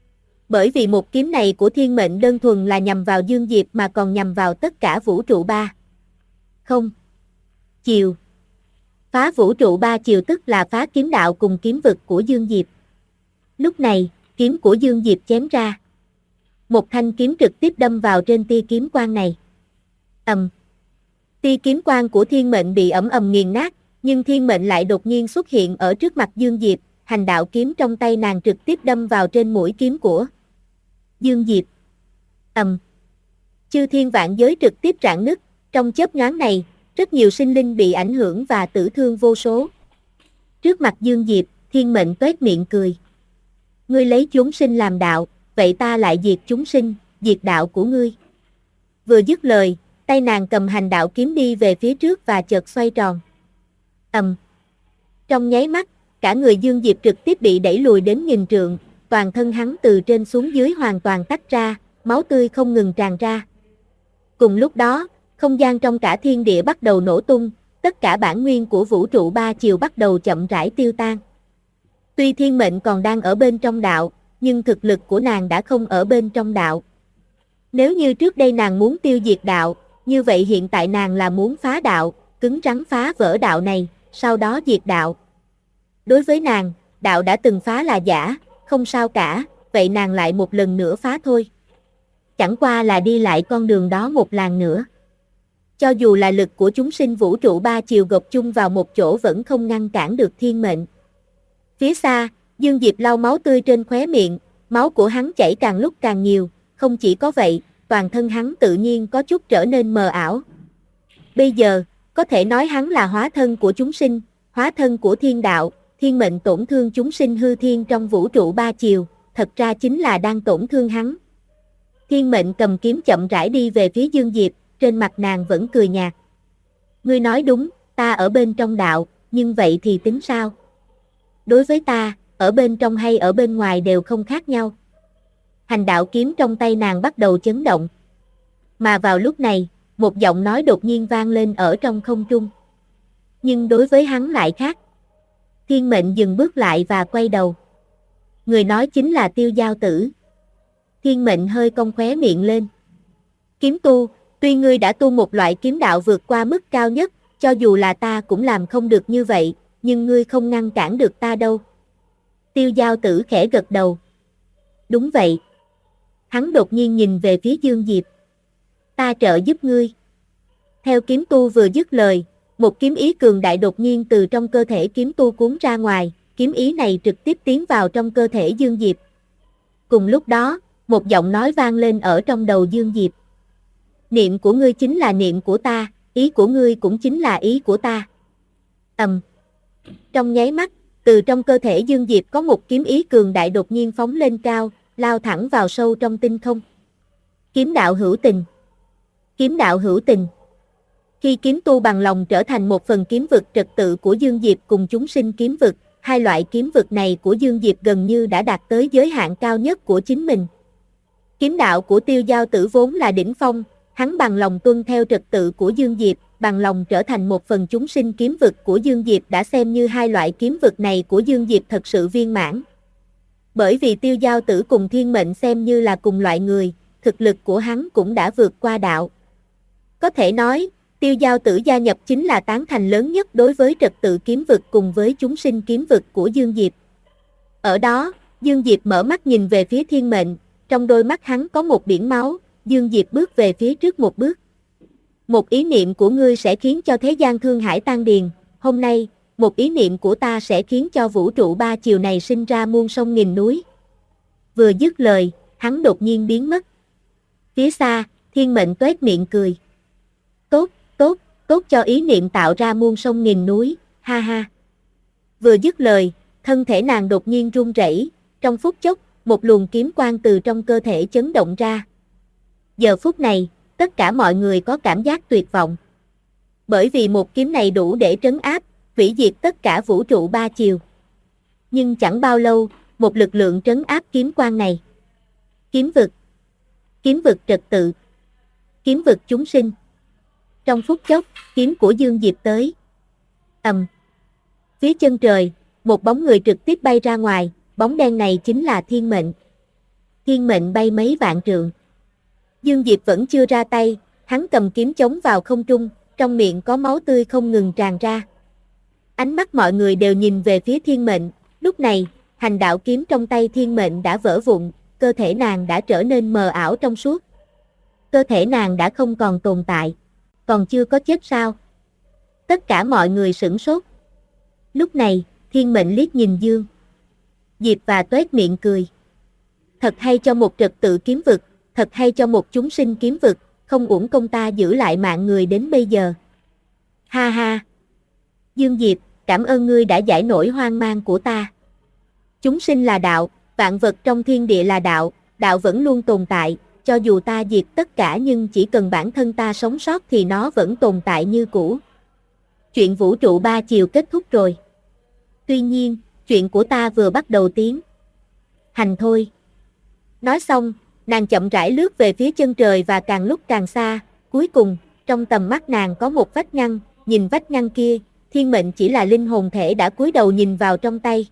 Bởi vì một kiếm này của thiên mệnh đơn thuần là nhằm vào Dương Diệp mà còn nhằm vào tất cả vũ trụ ba. Không. Chiều. Phá vũ trụ ba chiều tức là phá kiếm đạo cùng kiếm vực của Dương Diệp. Lúc này, kiếm của Dương Diệp chém ra. Một thanh kiếm trực tiếp đâm vào trên tia kiếm quang này. Tia kiếm quang của thiên mệnh bị ầm nghiền nát, nhưng thiên mệnh lại đột nhiên xuất hiện ở trước mặt Dương Diệp, hành đạo kiếm trong tay nàng trực tiếp đâm vào trên mũi kiếm của Dương Diệp. Chư thiên vạn giới trực tiếp rạn nứt, trong chớp nhoáng này, rất nhiều sinh linh bị ảnh hưởng và tử thương vô số. Trước mặt Dương Diệp, thiên mệnh toét miệng cười. Ngươi lấy chúng sinh làm đạo, vậy ta lại diệt chúng sinh, diệt đạo của ngươi. Vừa dứt lời, tay nàng cầm hành đạo kiếm đi về phía trước và chợt xoay tròn. Trong nháy mắt, cả người Dương Diệp trực tiếp bị đẩy lùi đến nghìn trượng, toàn thân hắn từ trên xuống dưới hoàn toàn tách ra, máu tươi không ngừng tràn ra. Cùng lúc đó, không gian trong cả thiên địa bắt đầu nổ tung, tất cả bản nguyên của vũ trụ ba chiều bắt đầu chậm rãi tiêu tan. Tuy thiên mệnh còn đang ở bên trong đạo, nhưng thực lực của nàng đã không ở bên trong đạo. Nếu như trước đây nàng muốn tiêu diệt đạo, như vậy hiện tại nàng là muốn phá đạo, cứng rắn phá vỡ đạo này, sau đó diệt đạo. Đối với nàng, đạo đã từng phá là giả, không sao cả, vậy nàng lại một lần nữa phá thôi. Chẳng qua là đi lại con đường đó một làng nữa. Cho dù là lực của chúng sinh vũ trụ ba chiều gộp chung vào một chỗ vẫn không ngăn cản được thiên mệnh. Phía xa, Dương Diệp lau máu tươi trên khóe miệng, máu của hắn chảy càng lúc càng nhiều, không chỉ có vậy, toàn thân hắn tự nhiên có chút trở nên mờ ảo. Bây giờ, có thể nói hắn là hóa thân của chúng sinh, hóa thân của thiên đạo, thiên mệnh tổn thương chúng sinh hư thiên trong vũ trụ ba chiều, thật ra chính là đang tổn thương hắn. Thiên mệnh cầm kiếm chậm rãi đi về phía Dương Diệp, trên mặt nàng vẫn cười nhạt. Ngươi nói đúng, ta ở bên trong đạo, nhưng vậy thì tính sao? Đối với ta, ở bên trong hay ở bên ngoài đều không khác nhau. Hành đạo kiếm trong tay nàng bắt đầu chấn động. Mà vào lúc này, một giọng nói đột nhiên vang lên ở trong không trung. Nhưng đối với hắn lại khác. Thiên Mệnh dừng bước lại và quay đầu. Người nói chính là Tiêu Giao Tử. Thiên Mệnh hơi cong khóe miệng lên. Kiếm tu, tuy ngươi đã tu một loại kiếm đạo vượt qua mức cao nhất, cho dù là ta cũng làm không được như vậy, nhưng ngươi không ngăn cản được ta đâu. Tiêu Giao Tử khẽ gật đầu. Đúng vậy. Hắn đột nhiên nhìn về phía Dương Diệp. Ta trợ giúp ngươi. Theo kiếm tu vừa dứt lời, một kiếm ý cường đại đột nhiên từ trong cơ thể kiếm tu cuốn ra ngoài, kiếm ý này trực tiếp tiến vào trong cơ thể Dương Diệp. Cùng lúc đó, một giọng nói vang lên ở trong đầu Dương Diệp. Niệm của ngươi chính là niệm của ta, ý của ngươi cũng chính là ý của ta. Trong nháy mắt, từ trong cơ thể Dương Diệp có một kiếm ý cường đại đột nhiên phóng lên cao, lao thẳng vào sâu trong tinh không. Kiếm đạo hữu tình. Kiếm đạo hữu tình. Khi kiếm tu bằng lòng trở thành một phần kiếm vực trật tự của Dương Diệp cùng chúng sinh kiếm vực, hai loại kiếm vực này của Dương Diệp gần như đã đạt tới giới hạn cao nhất của chính mình. Kiếm đạo của Tiêu Giao Tử vốn là đỉnh phong, hắn bằng lòng tuân theo trật tự của Dương Diệp, bằng lòng trở thành một phần chúng sinh kiếm vực của Dương Diệp đã xem như hai loại kiếm vực này của Dương Diệp thật sự viên mãn. Bởi vì Tiêu Giao Tử cùng Thiên Mệnh xem như là cùng loại người, thực lực của hắn cũng đã vượt qua đạo. Có thể nói, Tiêu Giao Tử gia nhập chính là tán thành lớn nhất đối với trật tự kiếm vực cùng với chúng sinh kiếm vực của Dương Diệp. Ở đó, Dương Diệp mở mắt nhìn về phía Thiên Mệnh, trong đôi mắt hắn có một biển máu, Dương Diệp bước về phía trước một bước. Một ý niệm của ngươi sẽ khiến cho thế gian thương hải tan điền, hôm nay, một ý niệm của ta sẽ khiến cho vũ trụ ba chiều này sinh ra muôn sông nghìn núi. Vừa dứt lời, hắn đột nhiên biến mất. Phía xa, Thiên Mệnh toét miệng cười. Tốt, tốt, tốt cho ý niệm tạo ra muôn sông nghìn núi, ha ha. Vừa dứt lời, thân thể nàng đột nhiên run rẩy, trong phút chốc, một luồng kiếm quang từ trong cơ thể chấn động ra. Giờ phút này, tất cả mọi người có cảm giác tuyệt vọng. Bởi vì một kiếm này đủ để trấn áp, hủy diệt tất cả vũ trụ ba chiều. Nhưng chẳng bao lâu, một lực lượng trấn áp kiếm quang này. Kiếm vực trật tự, kiếm vực chúng sinh. Trong phút chốc, kiếm của Dương Diệp tới. Phía chân trời, một bóng người trực tiếp bay ra ngoài, bóng đen này chính là Thiên Mệnh. Thiên Mệnh bay mấy vạn trượng. Dương Diệp vẫn chưa ra tay, hắn cầm kiếm chống vào không trung, trong miệng có máu tươi không ngừng tràn ra. Ánh mắt mọi người đều nhìn về phía Thiên Mệnh, lúc này, hành đạo kiếm trong tay Thiên Mệnh đã vỡ vụn, cơ thể nàng đã trở nên mờ ảo trong suốt. Cơ thể nàng đã không còn tồn tại, còn chưa có chết sao? Tất cả mọi người sửng sốt. Lúc này, Thiên Mệnh liếc nhìn Dương Diệp và toét miệng cười. Thật hay cho một trật tự kiếm vực, thật hay cho một chúng sinh kiếm vực, không uổng công ta giữ lại mạng người đến bây giờ. Ha ha! Dương Diệp, cảm ơn ngươi đã giải nổi hoang mang của ta. Chúng sinh là đạo, vạn vật trong thiên địa là đạo, đạo vẫn luôn tồn tại, cho dù ta diệt tất cả nhưng chỉ cần bản thân ta sống sót thì nó vẫn tồn tại như cũ. Chuyện vũ trụ ba chiều kết thúc rồi. Tuy nhiên, chuyện của ta vừa bắt đầu tiến hành thôi. Nói xong, nàng chậm rãi lướt về phía chân trời và càng lúc càng xa, cuối cùng, trong tầm mắt nàng có một vách ngăn, nhìn vách ngăn kia, Thiên Mệnh chỉ là linh hồn thể đã cúi đầu nhìn vào trong tay.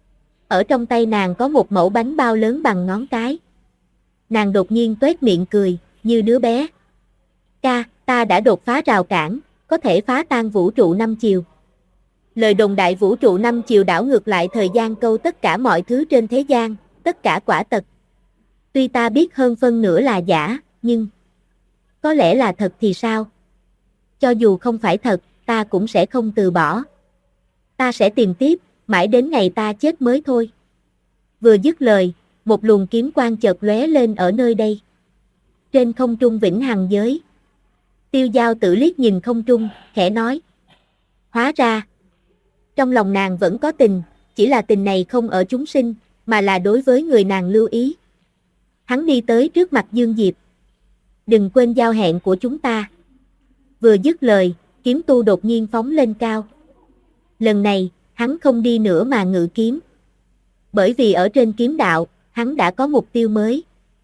Ở trong tay nàng có một mẩu bánh bao lớn bằng ngón cái. Nàng đột nhiên toét miệng cười, như đứa bé. Ca, ta đã đột phá rào cản, có thể phá tan vũ trụ năm chiều. Lời đồn đại vũ trụ năm chiều đảo ngược lại thời gian câu tất cả mọi thứ trên thế gian, tất cả quả tật. Tuy ta biết hơn phân nửa là giả, nhưng có lẽ là thật thì sao? Cho dù không phải thật, ta cũng sẽ không từ bỏ. Ta sẽ tìm tiếp, mãi đến ngày ta chết mới thôi. Vừa dứt lời, một luồng kiếm quang chợt lóe lên ở nơi đây. Trên không trung vĩnh hằng giới. Tiêu Giao Tử liếc nhìn không trung, khẽ nói. Hóa ra, trong lòng nàng vẫn có tình, chỉ là tình này không ở chúng sinh, mà là đối với người nàng lưu ý. Hắn đi tới trước mặt Dương Diệp. Đừng quên giao hẹn của chúng ta. Vừa dứt lời, kiếm tu đột nhiên phóng lên cao. Lần này, hắn không đi nữa mà ngự kiếm. Bởi vì ở trên kiếm đạo, hắn đã có mục tiêu mới.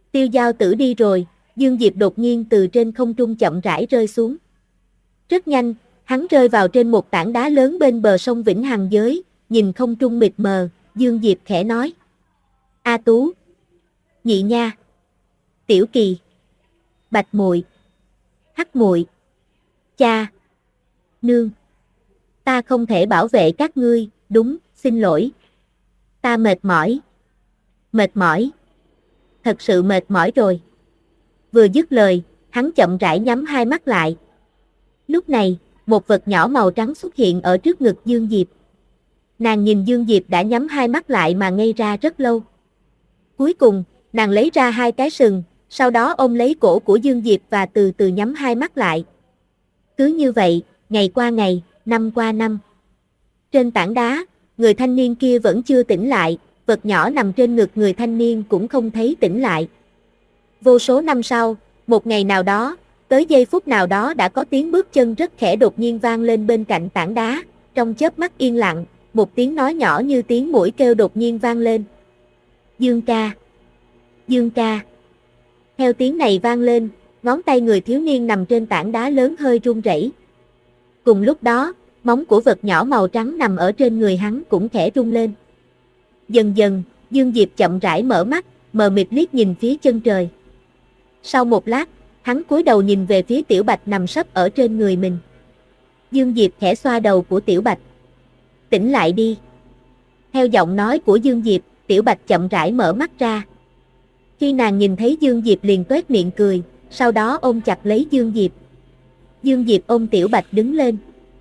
Tiêu Giao Tử đi rồi, Dương Diệp đột nhiên từ trên không trung chậm rãi rơi xuống. Rất nhanh, hắn rơi vào trên một tảng đá lớn bên bờ sông Vĩnh Hằng Giới, nhìn không trung mịt mờ, Dương Diệp khẽ nói. A Tú, Nhị Nha, Tiểu Kỳ, Bạch Muội, Hắc Muội, cha, nương. Ta không thể bảo vệ các ngươi, đúng, xin lỗi. Ta mệt mỏi. Mệt mỏi. Thật sự mệt mỏi rồi. Vừa dứt lời, hắn chậm rãi nhắm hai mắt lại. Lúc này, một vật nhỏ màu trắng xuất hiện ở trước ngực Dương Diệp. Nàng nhìn Dương Diệp đã nhắm hai mắt lại mà ngây ra rất lâu. Cuối cùng, nàng lấy ra hai cái sừng, sau đó ôm lấy cổ của Dương Diệp và từ từ nhắm hai mắt lại. Cứ như vậy, ngày qua ngày, năm qua năm. Trên tảng đá, người thanh niên kia vẫn chưa tỉnh lại, vật nhỏ nằm trên ngực người thanh niên cũng không thấy tỉnh lại. Vô số năm sau, một ngày nào đó, tới giây phút nào đó đã có tiếng bước chân rất khẽ đột nhiên vang lên bên cạnh tảng đá, trong chớp mắt yên lặng, một tiếng nói nhỏ như tiếng muỗi kêu đột nhiên vang lên. Dương ca! Dương ca! Theo tiếng này vang lên, ngón tay người thiếu niên nằm trên tảng đá lớn hơi run rẩy. Cùng lúc đó, móng của vật nhỏ màu trắng nằm ở trên người hắn cũng khẽ rung lên. Dần dần, Dương Diệp chậm rãi mở mắt, mờ mịt liếc nhìn phía chân trời. Sau một lát, hắn cúi đầu nhìn về phía Tiểu Bạch nằm sấp ở trên người mình. Dương Diệp khẽ xoa đầu của Tiểu Bạch. Tỉnh lại đi. Theo giọng nói của Dương Diệp, Tiểu Bạch chậm rãi mở mắt ra. Khi nàng nhìn thấy Dương Diệp liền toét miệng cười, sau đó ôm chặt lấy Dương Diệp. Dương Diệp ôm Tiểu Bạch đứng lên.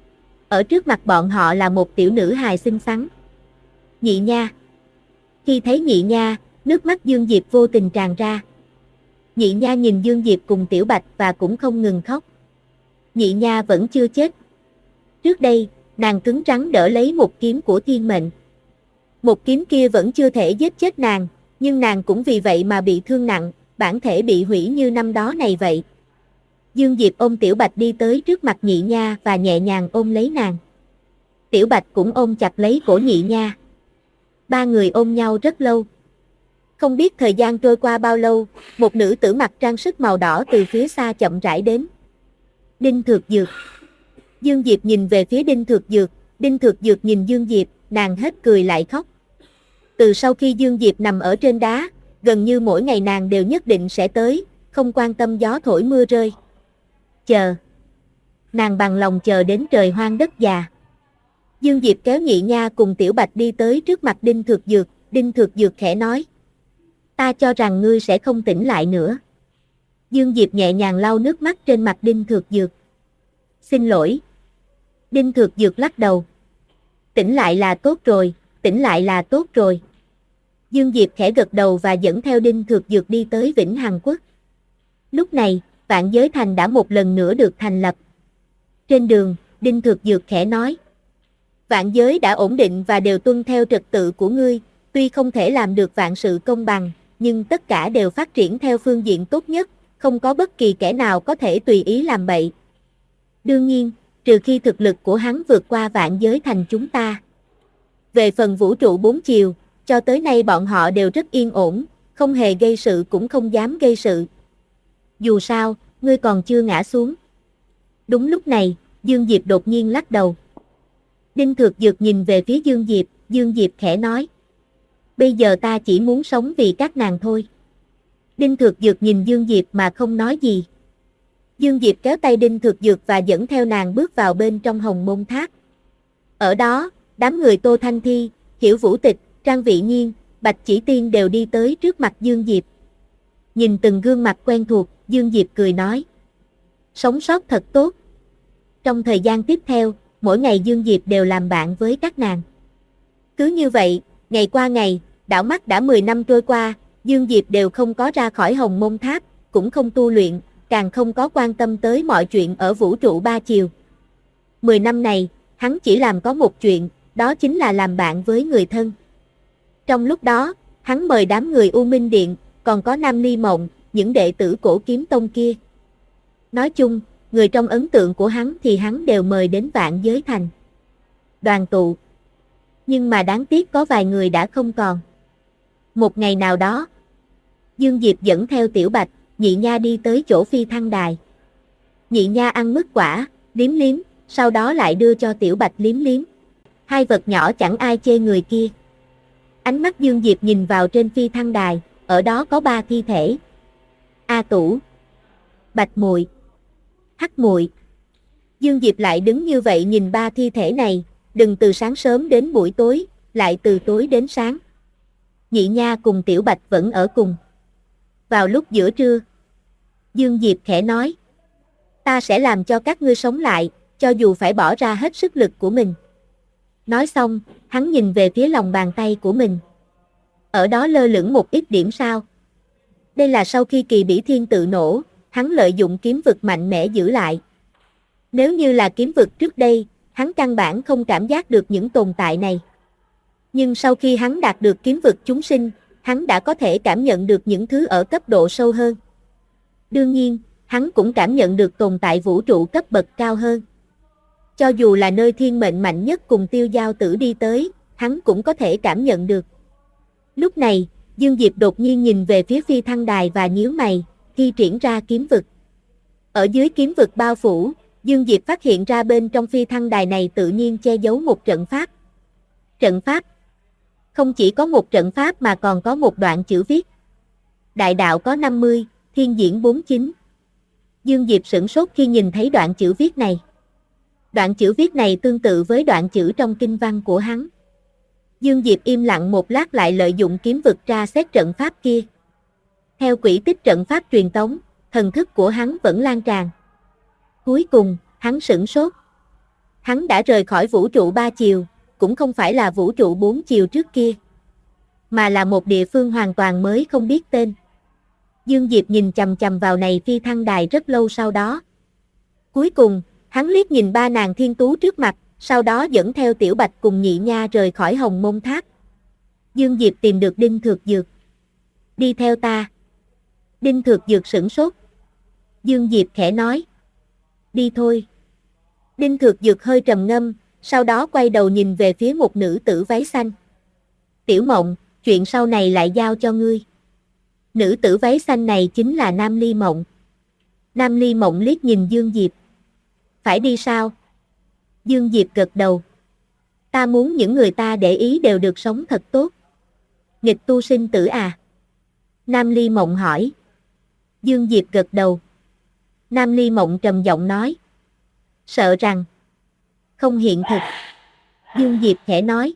Ở trước mặt bọn họ là một tiểu nữ hài xinh xắn. Nhị Nha. Khi thấy Nhị Nha, nước mắt Dương Diệp vô tình tràn ra. Nhị Nha nhìn Dương Diệp cùng Tiểu Bạch và cũng không ngừng khóc. Nhị Nha vẫn chưa chết. Trước đây, nàng cứng rắn đỡ lấy một kiếm của thiên mệnh. Một kiếm kia vẫn chưa thể giết chết nàng, nhưng nàng cũng vì vậy mà bị thương nặng, bản thể bị hủy như năm đó này vậy. Dương Diệp ôm Tiểu Bạch đi tới trước mặt Nhị Nha và nhẹ nhàng ôm lấy nàng. Tiểu Bạch cũng ôm chặt lấy cổ Nhị Nha. Ba người ôm nhau rất lâu. Không biết thời gian trôi qua bao lâu, một nữ tử mặc trang sức màu đỏ từ phía xa chậm rãi đến. Đinh Thược Dược. Dương Diệp nhìn về phía Đinh Thược Dược, Đinh Thược Dược nhìn Dương Diệp, nàng hết cười lại khóc. Từ sau khi Dương Diệp nằm ở trên đá, gần như mỗi ngày nàng đều nhất định sẽ tới, không quan tâm gió thổi mưa rơi. Chờ. Nàng bằng lòng chờ đến trời hoang đất già. Dương Diệp kéo Nhị Nha cùng Tiểu Bạch đi tới trước mặt Đinh Thược Dược, Đinh Thược Dược khẽ nói. Ta cho rằng ngươi sẽ không tỉnh lại nữa. Dương Diệp nhẹ nhàng lau nước mắt trên mặt Đinh Thược Dược. Xin lỗi. Đinh Thược Dược lắc đầu. Tỉnh lại là tốt rồi, tỉnh lại là tốt rồi. Dương Diệp khẽ gật đầu và dẫn theo Đinh Thược Dược đi tới Vĩnh Hằng Quốc. Lúc này, Vạn Giới Thành đã một lần nữa được thành lập. Trên đường, Đinh Thược Dược khẽ nói. Vạn giới đã ổn định và đều tuân theo trật tự của ngươi, tuy không thể làm được vạn sự công bằng, nhưng tất cả đều phát triển theo phương diện tốt nhất, không có bất kỳ kẻ nào có thể tùy ý làm bậy. Đương nhiên, trừ khi thực lực của hắn vượt qua Vạn Giới Thành chúng ta. Về phần vũ trụ bốn chiều, cho tới nay bọn họ đều rất yên ổn, không hề gây sự cũng không dám gây sự. Dù sao, ngươi còn chưa ngã xuống. Đúng lúc này, Dương Diệp đột nhiên lắc đầu. Đinh Thược Dược nhìn về phía Dương Diệp khẽ nói. Bây giờ ta chỉ muốn sống vì các nàng thôi. Đinh Thược Dược nhìn Dương Diệp mà không nói gì. Dương Diệp kéo tay Đinh Thược Dược và dẫn theo nàng bước vào bên trong Hồng Môn Tháp. Ở đó, đám người Tô Thanh Thi, Hiểu Vũ Tịch, Trang Vị Nhiên, Bạch Chỉ Tiên đều đi tới trước mặt Dương Diệp. Nhìn từng gương mặt quen thuộc, Dương Diệp cười nói. Sống sót thật tốt. Trong thời gian tiếp theo, mỗi ngày Dương Diệp đều làm bạn với các nàng. Cứ như vậy, ngày qua ngày, đảo mắt đã 10 năm trôi qua, Dương Diệp đều không có ra khỏi Hồng Môn Tháp, cũng không tu luyện, càng không có quan tâm tới mọi chuyện ở vũ trụ ba chiều. 10 năm này, hắn chỉ làm có một chuyện, đó chính là làm bạn với người thân. Trong lúc đó, hắn mời đám người U Minh Điện, còn có Nam Ly Mộng, những đệ tử Cổ Kiếm Tông kia. Nói chung, người trong ấn tượng của hắn thì hắn đều mời đến Vạn Giới Thành. Đoàn tụ. Nhưng mà đáng tiếc có vài người đã không còn. Một ngày nào đó, Dương Diệp dẫn theo Tiểu Bạch, Nhị Nha đi tới chỗ phi thăng đài. Nhị Nha ăn mứt quả, liếm liếm, sau đó lại đưa cho Tiểu Bạch liếm liếm. Hai vật nhỏ chẳng ai chê người kia. Ánh mắt Dương Diệp nhìn vào trên phi thăng đài, ở đó có 3 thi thể. A Tủ, Bạch Muội, Hắc Muội. Dương Diệp lại đứng như vậy nhìn 3 thi thể này, đừng từ sáng sớm đến buổi tối, lại từ tối đến sáng. Nhị Nha cùng Tiểu Bạch vẫn ở cùng. Vào lúc giữa trưa, Dương Diệp khẽ nói, ta sẽ làm cho các ngươi sống lại, cho dù phải bỏ ra hết sức lực của mình. Nói xong, hắn nhìn về phía lòng bàn tay của mình. Ở đó lơ lửng một ít điểm sao. Đây là sau khi Kỳ Bỉ Thiên tự nổ, hắn lợi dụng kiếm vực mạnh mẽ giữ lại. Nếu như là kiếm vực trước đây, hắn căn bản không cảm giác được những tồn tại này. Nhưng sau khi hắn đạt được kiếm vực chúng sinh, hắn đã có thể cảm nhận được những thứ ở cấp độ sâu hơn. Đương nhiên, hắn cũng cảm nhận được tồn tại vũ trụ cấp bậc cao hơn. Cho dù là nơi thiên mệnh mạnh nhất cùng Tiêu Giao Tử đi tới, hắn cũng có thể cảm nhận được. Lúc này, Dương Diệp đột nhiên nhìn về phía phi thăng đài và nhíu mày, thi triển ra kiếm vực. Ở dưới kiếm vực bao phủ, Dương Diệp phát hiện ra bên trong phi thăng đài này tự nhiên che giấu một trận pháp. Trận pháp? Không chỉ có một trận pháp mà còn có một đoạn chữ viết. Đại đạo có 50, thiên diễn 49. Dương Diệp sửng sốt khi nhìn thấy đoạn chữ viết này. Đoạn chữ viết này tương tự với đoạn chữ trong kinh văn của hắn. Dương Diệp im lặng một lát lại lợi dụng kiếm vực tra xét trận pháp kia. Theo quỹ tích trận pháp truyền tống, thần thức của hắn vẫn lan tràn. Cuối cùng, hắn sửng sốt. Hắn đã rời khỏi vũ trụ 3 chiều, cũng không phải là vũ trụ 4 chiều trước kia, mà là một địa phương hoàn toàn mới không biết tên. Dương Diệp nhìn chằm chằm vào này phi thăng đài rất lâu sau đó. Cuối cùng, hắn liếc nhìn 3 nàng thiên tú trước mặt, sau đó dẫn theo Tiểu Bạch cùng Nhị Nha rời khỏi Hồng Môn Tháp. Dương Diệp tìm được Đinh Thược Dược. Đi theo ta. Đinh Thược Dược sửng sốt. Dương Diệp khẽ nói. Đi thôi. Đinh Thược Dược hơi trầm ngâm, sau đó quay đầu nhìn về phía một nữ tử váy xanh. Tiểu Mộng, chuyện sau này lại giao cho ngươi. Nữ tử váy xanh này chính là Nam Ly Mộng. Nam Ly Mộng liếc nhìn Dương Diệp. Phải đi sao? Dương Diệp gật đầu. Ta muốn những người ta để ý đều được sống thật tốt. Nghịch tu sinh tử à? Nam Ly Mộng hỏi. Dương Diệp gật đầu. Nam Ly Mộng trầm giọng nói. Sợ rằng không hiện thực. Dương Diệp khẽ nói.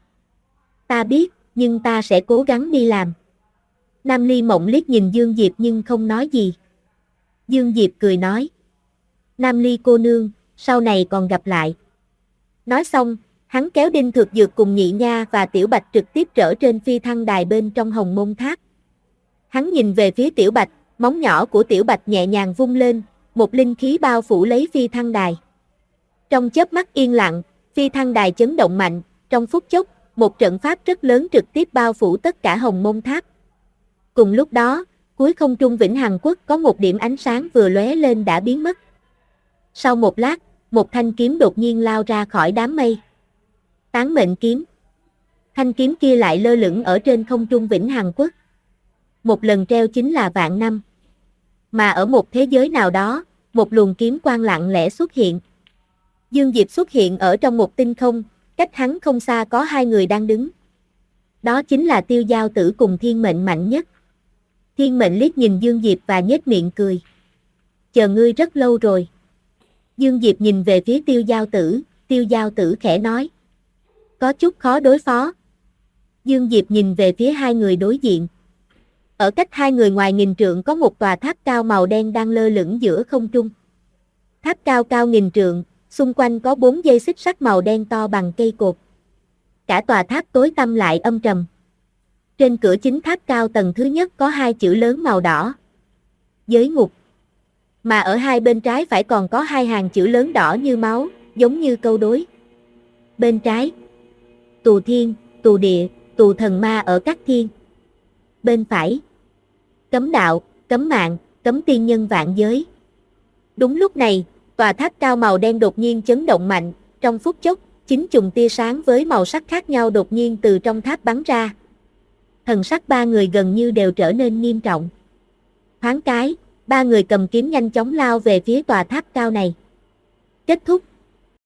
Ta biết, nhưng ta sẽ cố gắng đi làm. Nam Ly Mộng liếc nhìn Dương Diệp nhưng không nói gì. Dương Diệp cười nói. Nam Ly cô nương, sau này còn gặp lại. Nói xong, hắn kéo Đinh Thược Dược cùng Nhị Nha và Tiểu Bạch trực tiếp trở trên phi thăng đài bên trong Hồng Môn Tháp. Hắn nhìn về phía Tiểu Bạch, móng nhỏ của Tiểu Bạch nhẹ nhàng vung lên, một linh khí bao phủ lấy phi thăng đài. Trong chớp mắt yên lặng, phi thăng đài chấn động mạnh, trong phút chốc, một trận pháp rất lớn trực tiếp bao phủ tất cả Hồng Môn Tháp. Cùng lúc đó, cuối không trung Vĩnh Hằng Quốc có một điểm ánh sáng vừa lóe lên đã biến mất. Sau một lát, một thanh kiếm đột nhiên lao ra khỏi đám mây. Tán mệnh kiếm. Thanh kiếm kia lại lơ lửng ở trên không trung Vĩnh Hằng Quốc. Một lần treo chính là vạn năm. Mà ở một thế giới nào đó, một luồng kiếm quang lặng lẽ xuất hiện. Dương Diệp xuất hiện ở trong một tinh không, cách hắn không xa có 2 người đang đứng. Đó chính là Tiêu Giao Tử cùng Thiên Mệnh mạnh nhất. Thiên Mệnh liếc nhìn Dương Diệp và nhếch miệng cười. Chờ ngươi rất lâu rồi. Dương Diệp nhìn về phía Tiêu Giao Tử khẽ nói. Có chút khó đối phó. Dương Diệp nhìn về phía 2 người đối diện. Ở cách 2 người ngoài nghìn trượng có một tòa tháp cao màu đen đang lơ lửng giữa không trung. Tháp cao cao nghìn trượng, xung quanh có 4 dây xích sắt màu đen to bằng cây cột. Cả tòa tháp tối tăm lại âm trầm. Trên cửa chính tháp cao tầng thứ nhất có 2 chữ lớn màu đỏ. Giới ngục. Mà ở hai bên trái phải còn có 2 hàng chữ lớn đỏ như máu, giống như câu đối. Bên trái, tù thiên, tù địa, tù thần ma ở các thiên. Bên phải, cấm đạo, cấm mạng, cấm tiên nhân vạn giới. Đúng lúc này, tòa tháp cao màu đen đột nhiên chấn động mạnh, trong phút chốc, 9 chùm tia sáng với màu sắc khác nhau đột nhiên từ trong tháp bắn ra. Thần sắc 3 người gần như đều trở nên nghiêm trọng. Thoáng cái, ba người cầm kiếm nhanh chóng lao về phía tòa tháp cao này. Kết thúc.